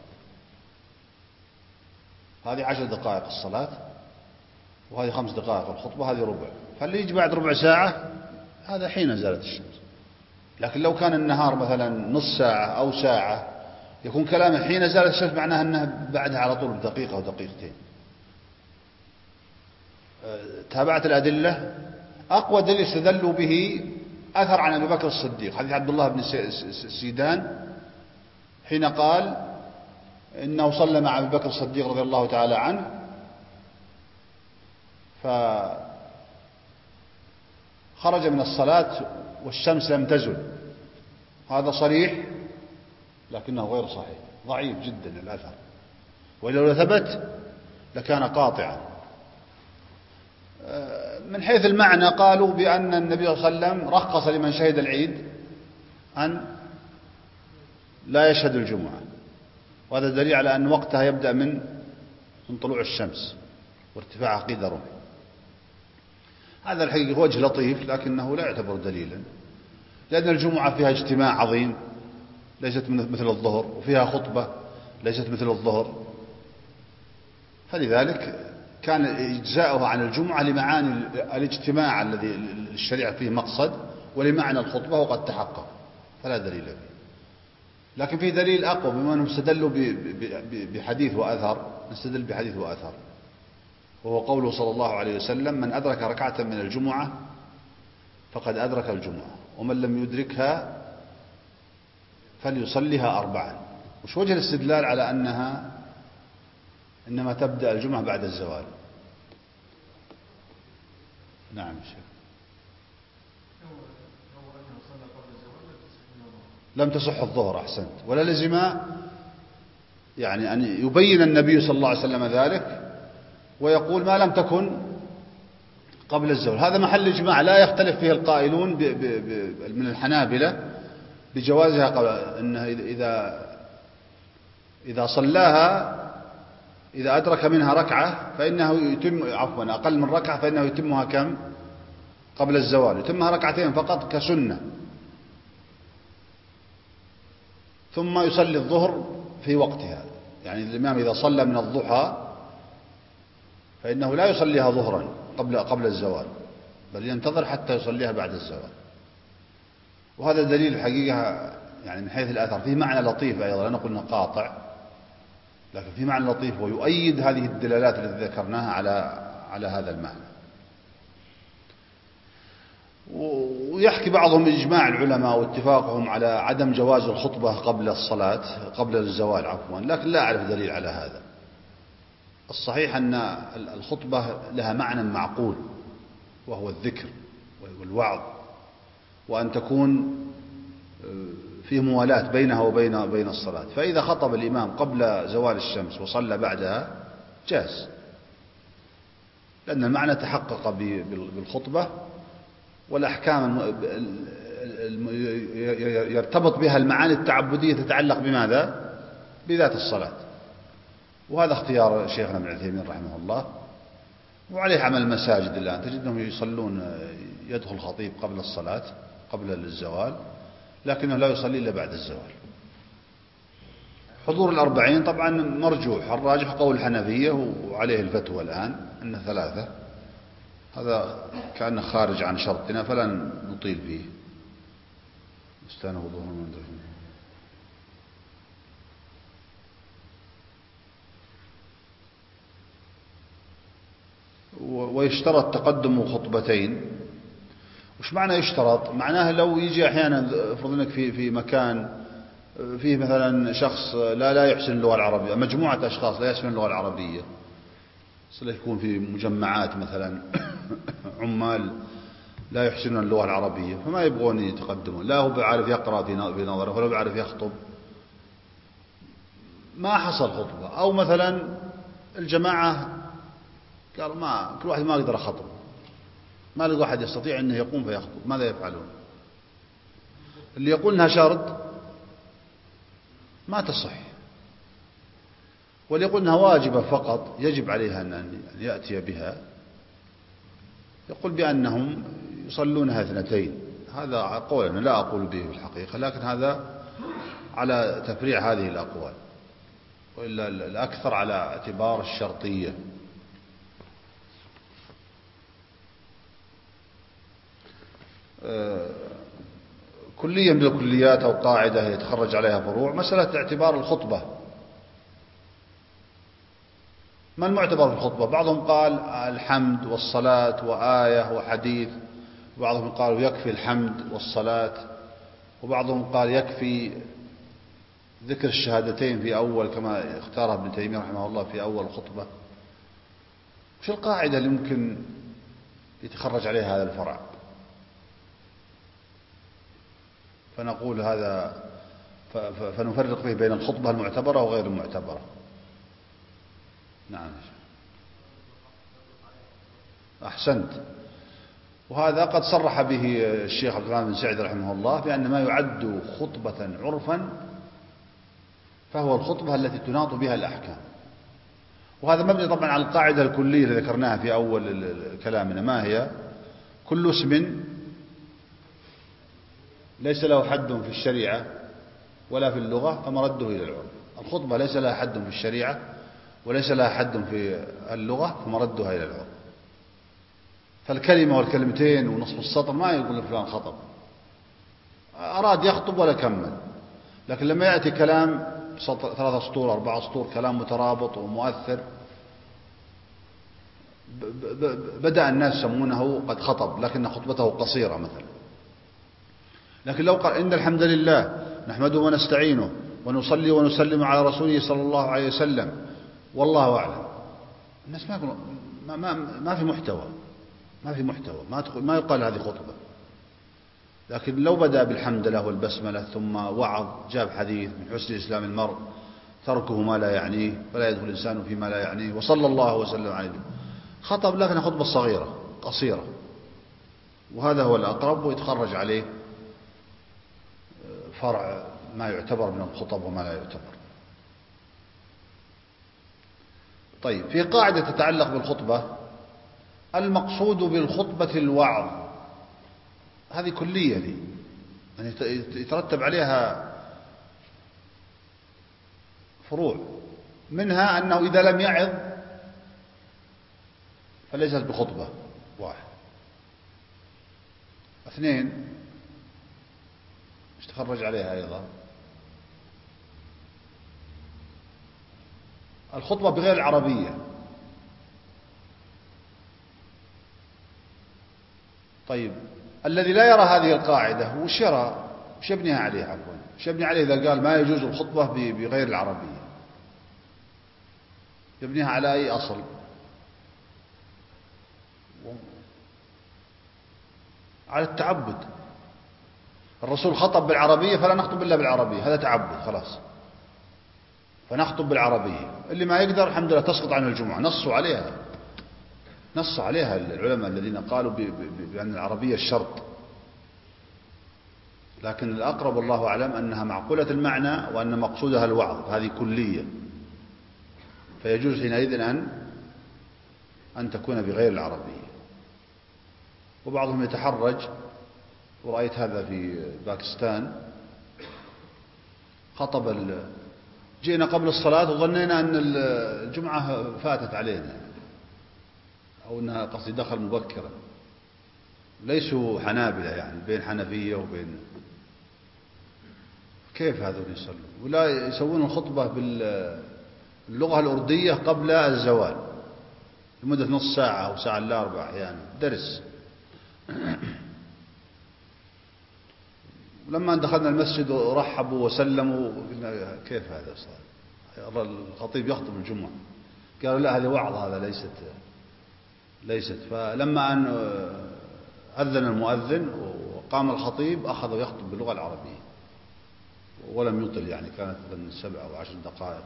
هذه 10 دقائق الصلاة، وهذه 5 دقائق الخطبة، هذه ربع. فاللي يجي بعد ربع ساعة هذا حين زالت الشمس. لكن لو كان النهار مثلا نص ساعة أو ساعة يكون كلامه حين زالت الشمس، معناها أنها بعدها على طول بدقيقة أو دقيقتين. تابعت الأدلة. أقوى دليل استدلوا به أثر عن أبي بكر الصديق، حديث عبد الله بن سيدان حين قال إنه صلى مع أبي بكر الصديق رضي الله تعالى عنه، فخرج من الصلاة والشمس لم تزل. هذا صريح لكنه غير صحيح، ضعيف جدا الأثر، ولو ثبت لكان قاطعا. من حيث المعنى قالوا بأن النبي صلى الله عليه وسلم رخص لمن شهد العيد أن لا يشهد الجمعة، وهذا دليل على أن وقتها يبدأ من طلوع الشمس وارتفاع قيد رمح. هذا الحقيقة وجه لطيف، لكنه لا يعتبر دليلا، لأن الجمعة فيها اجتماع عظيم ليست مثل الظهر، وفيها خطبة ليست مثل الظهر، فلذلك كان إجزاؤها عن الجمعة لمعاني الاجتماع الذي الشريعة فيه مقصد، ولمعنى الخطبة وقد تحقق، فلا دليل فيه. لكن فيه دليل أقوى، بما أنهم استدلوا بحديث وأثر، نستدل بحديث وأثر، وهو قوله صلى الله عليه وسلم: من أدرك ركعة من الجمعة فقد أدرك الجمعة، ومن لم يدركها فليصليها 4. وش وجه الاستدلال على أنها إنما تبدأ الجمعة بعد الزوال؟ نعم شيخ. لم تصح الظهر، أحسنت. ولا لزم يعني أن يبين النبي صلى الله عليه وسلم ذلك ويقول ما لم تكن قبل الزوال. هذا محل إجماع لا يختلف فيه القائلون من الحنابلة بجوازها قبل، أنه إذا صلاها، إذا أدرك منها ركعة فإنه يتم، عفوا أقل من ركعة فإنه يتمها كم؟ قبل الزوال، يتمها ركعتين فقط كسنة، ثم يصلي الظهر في وقتها. يعني الإمام إذا صلى من الضحى فإنه لا يصليها ظهرا قبل الزوال، بل ينتظر حتى يصليها بعد الزوال. وهذا دليل الحقيقة يعني من حيث الآثار فيه معنى لطيف أيضا، لا نقول انه قاطع، لكن فيه معنى لطيف ويؤيد هذه الدلالات التي ذكرناها على هذا المعنى. ويحكي بعضهم إجماع العلماء واتفاقهم على عدم جواز الخطبة قبل الصلاة، قبل الزوال عفوا، لكن لا أعرف دليل على هذا. الصحيح أن الخطبة لها معنى معقول، وهو الذكر والوعظ، وأن تكون فيه موالاة بينها وبين الصلاة. فإذا خطب الإمام قبل زوال الشمس وصلى بعدها جاز، لأن المعنى تحقق بالخطبة، والأحكام يرتبط بها المعاني التعبدية تتعلق بماذا؟ بذات الصلاة. وهذا اختيار شيخنا ابن عثيمين رحمه الله، وعليه عمل المساجد الآن، تجدهم يصلون، يدخل الخطيب قبل الصلاة قبل الزوال، لكنه لا يصلي إلا بعد الزوال. حضور 40 طبعا مرجوح، الراجح قول الحنفية وعليه الفتوى الآن أن 3، هذا كأنه خارج عن شرطنا فلن نطيل فيه. استانه ظهور من دفن. ويشترط تقدم خطبتين. وش معنى يشترط؟ معناه لو يجي أحيانا افرض انك في مكان فيه مثلا شخص لا يحسن اللغة العربية، مجموعة أشخاص لا يحسنون اللغة العربية، يكون في مجمعات مثلا عمال لا يحسنون اللغة العربية، فما يبغون يتقدمون، لا هو بعرف يقرأ في نظره ولا بعرف يخطب، ما حصل خطبة. أو مثلا الجماعة قال كل واحد ما يقدر يخطب، ما لقى أحد يستطيع أنه يقوم فيخطب، ماذا يفعلون؟ اللي يقول أنها شرط ما تصح، واللي يقول أنها واجبة فقط يجب عليها أن يأتي بها، يقول بأنهم يصلونها 2. هذا قول أنا لا أقول به في الحقيقة، لكن هذا على تفريع هذه الأقوال، وإلا الأكثر على اعتبار الشرطية. كليا من الكليات أو قاعدة يتخرج عليها فروع، مسألة اعتبار الخطبة. ما المعتبر في الخطبة؟ بعضهم قال الحمد والصلاة وآية وحديث، وبعضهم قالوا يكفي الحمد والصلاة، وبعضهم قال يكفي ذكر الشهادتين في أول، كما اختارها ابن تيمية رحمه الله في أول الخطبة. وش القاعدة اللي ممكن يتخرج عليها هذا الفرع؟ فنقول هذا فنفرق فيه بين الخطبة المعتبرة وغير المعتبرة. نعم أحسنت. وهذا قد صرح به الشيخ عبد الرحمن بن سعد رحمه الله بأن ما يعد خطبة عرفا فهو الخطبة التي تناط بها الأحكام. وهذا مبني طبعا على القاعدة الكلية اللي ذكرناها في أول كلامنا، ما هي؟ كل اسم ليس له حد في الشريعة ولا في اللغة فمرده إلى العرف. الخطبة ليس لها حد في الشريعة وليس لها حد في اللغة فمردها إلى العرف. فالكلمة والكلمتين ونصف السطر ما يقول فلان خطب، أراد يخطب ولا كمل. لكن لما يأتي كلام 3 سطور 4 سطور كلام مترابط ومؤثر بدأ الناس يسمونه قد خطب، لكن خطبته قصيرة مثلا. لكن لو قال إن الحمد لله نحمده ونستعينه ونصلي ونسلم على رسوله صلى الله عليه وسلم والله أعلم، الناس ما يقولون ما في محتوى، ما يقال هذه خطبة. لكن لو بدأ بالحمد لله والبسملة ثم وعظ جاب حديث من حسن إسلام المرء تركه ما لا يعنيه فلا يدخل الإنسان فيما لا يعنيه وصلى الله وسلم عليه، خطب لكن خطبة صغيرة قصيرة، وهذا هو الأقرب ويتخرج عليه فرع ما يعتبر من الخطب وما لا يعتبر. طيب، في قاعدة تتعلق بالخطبة: المقصود بالخطبة الوعظ. هذه كلية لي، يعني يترتب عليها فروع، منها أنه إذا لم يعظ فليست بخطبة، 1. 2 مش تخرج عليها أيضا الخطبة بغير العربية. طيب، الذي لا يرى هذه القاعدة وش يرى؟ وش يبنيها عليه؟ عفوا، وش يبني عليه إذا قال ما يجوز الخطبة بغير العربية؟ يبنيها على أي أصل؟ على التعبد. الرسول خطب بالعربية فلا نخطب إلا بالعربية، هذا تعبد خلاص، فنخطب بالعربية. اللي ما يقدر الحمد لله تسقط عنه الجمعة. نص عليها العلماء الذين قالوا بأن العربية الشرط، لكن الأقرب والله أعلم أنها معقولة المعنى وأن مقصودها الوعظ، هذه كلية، فيجوز حينئذ أن تكون بغير العربية. وبعضهم يتحرج، ورأيت هذا في باكستان، خطب جئنا قبل الصلاة وظنينا أن الجمعة فاتت علينا، أو أنها قصدي دخل مبكرا. ليسوا حنابلة يعني، بين حنفية وبين، كيف هذول يصلوا؟ ولا يسوون الخطبة باللغة الأردية قبل الزوال لمدة نص ساعة أو ساعة إلا 4 أحيانا درس. ولما دخلنا المسجد ورحبوا وسلموا قلنا كيف هذا صار؟ الخطيب يخطب الجمعة. قالوا لا، هذه وعظ، هذا ليست. فلما أن أذن المؤذن وقام الخطيب أخذ يخطب باللغة العربية ولم يطل، يعني كانت من 7 أو 10 دقائق.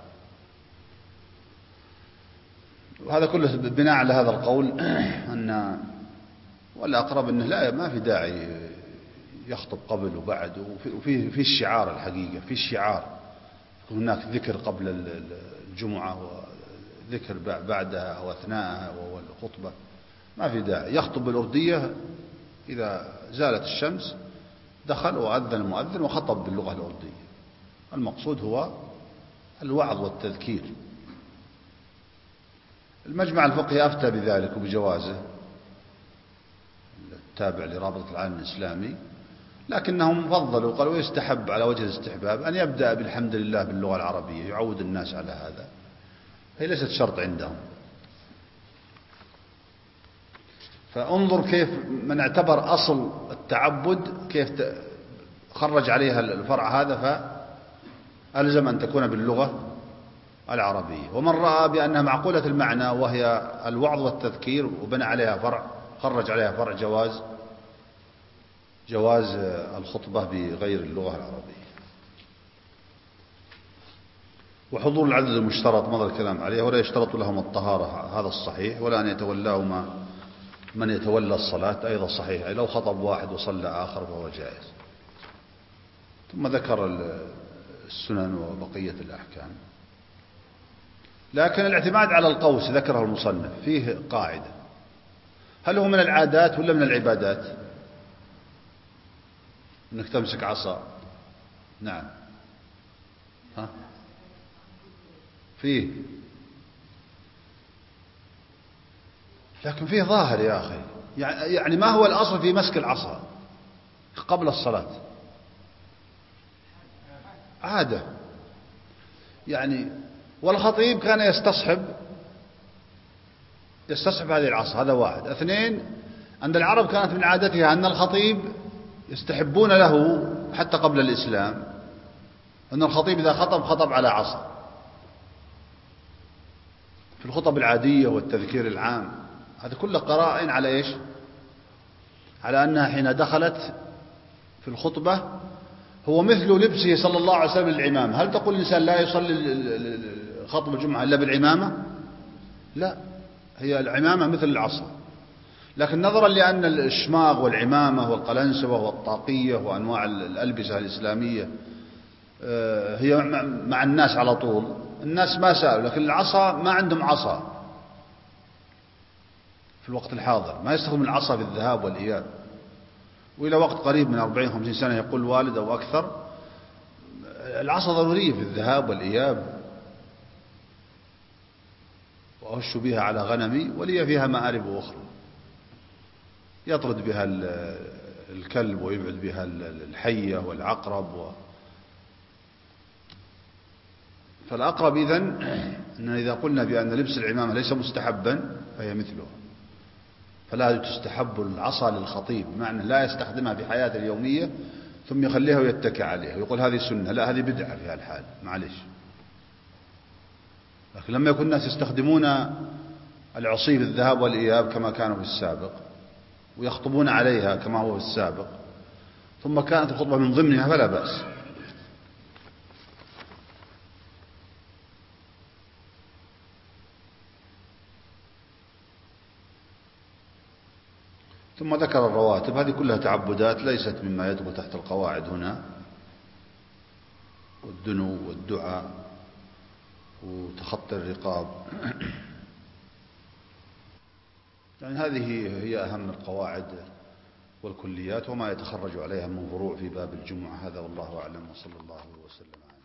وهذا كله بناء على هذا القول أن والأقرب أنه لا، ما في داعي يخطب قبل وبعد. وفي الشعار الحقيقة، في الشعار هناك ذكر قبل الجمعة وذكر بعدها أو أثناءها والخطبة، ما في داعي. يخطب بالأردية، إذا زالت الشمس دخل وأذن المؤذن وخطب باللغة الأردية. المقصود هو الوعظ والتذكير. المجمع الفقهي أفتى بذلك وبجوازه، التابع لرابطة العالم الإسلامي، لكنهم فضلوا قالوا يستحب على وجه الاستحباب أن يبدأ بالحمد لله باللغة العربية، يعود الناس على هذا. هي ليست شرط عندهم. فانظر كيف من اعتبر أصل التعبد كيف خرج عليها الفرع هذا، فألزم أن تكون باللغة العربية. ومن رأى بأنها معقولة المعنى وهي الوعظ والتذكير وبنى عليها فرع، خرج عليها فرع جواز الخطبة بغير اللغة العربية. وحضور العدد المشترط مضى الكلام عليه، ولا يشترط لهم الطهارة، هذا الصحيح، ولا أن يتولاهما من يتولى الصلاة، أيضا صحيح، لو خطب واحد وصلى آخر فهو جائز. ثم ذكر السنن وبقية الأحكام. لكن الاعتماد على القوس ذكره المصنف فيه قاعدة: هل هو من العادات ولا من العبادات؟ انك تمسك عصا. نعم، فيه لكن فيه ظاهر يا أخي، يعني ما هو الأصل في مسك العصا قبل الصلاة؟ عادة يعني. والخطيب كان يستصحب هذه العصا، هذا واحد. اثنين، أن العرب كانت من عادتها أن الخطيب يستحبون له حتى قبل الإسلام أن الخطيب إذا خطب على عصا في الخطب العادية والتذكير العام. هذا كله قرائن على إيش؟ على أنها حين دخلت في الخطبة هو مثل لبسه صلى الله عليه وسلم العمامة. هل تقول الإنسان لا يصلي خطبة الجمعة إلا بالعمامة؟ لا، هي العمامة مثل العصا. لكن نظرا لأن الشماغ والعمامة والقلنسوة والطاقية وأنواع الألبسة الإسلامية هي مع الناس على طول، الناس ما سألوا. لكن العصا ما عندهم عصا في الوقت الحاضر، ما يستخدم العصا في الذهاب والإياب. وإلى وقت قريب من 40-50 سنة يقول الوالد أو أكثر العصا ضرورية في الذهاب والإياب. وأهش بها على غنمي ولي فيها مآرب أخرى، يطرد بها الكلب ويبعد بها الحية والعقرب فالأقرب إذن أن إذا قلنا بأن لبس العمامة ليس مستحبا فهي مثله. فلا تستحب العصا للخطيب، بمعنى لا يستخدمها في حياته اليومية ثم يخليها ويتكئ عليها ويقول هذه سنة، لا، هذه بدعة في هالحال، معلش. لكن لما يكون الناس يستخدمون العصي في الذهاب والإياب كما كانوا في السابق ويخطبون عليها كما هو في السابق، ثم كانت الخطبة من ضمنها، فلا بأس. ثم ذكر الرواتب، هذه كلها تعبدات ليست مما يدخل تحت القواعد هنا، والدنو والدعاء وتخطي الرقاب. يعني هذه هي أهم القواعد والكليات وما يتخرج عليها من فروع في باب الجمعة. هذا والله أعلم، وصلى الله وسلم على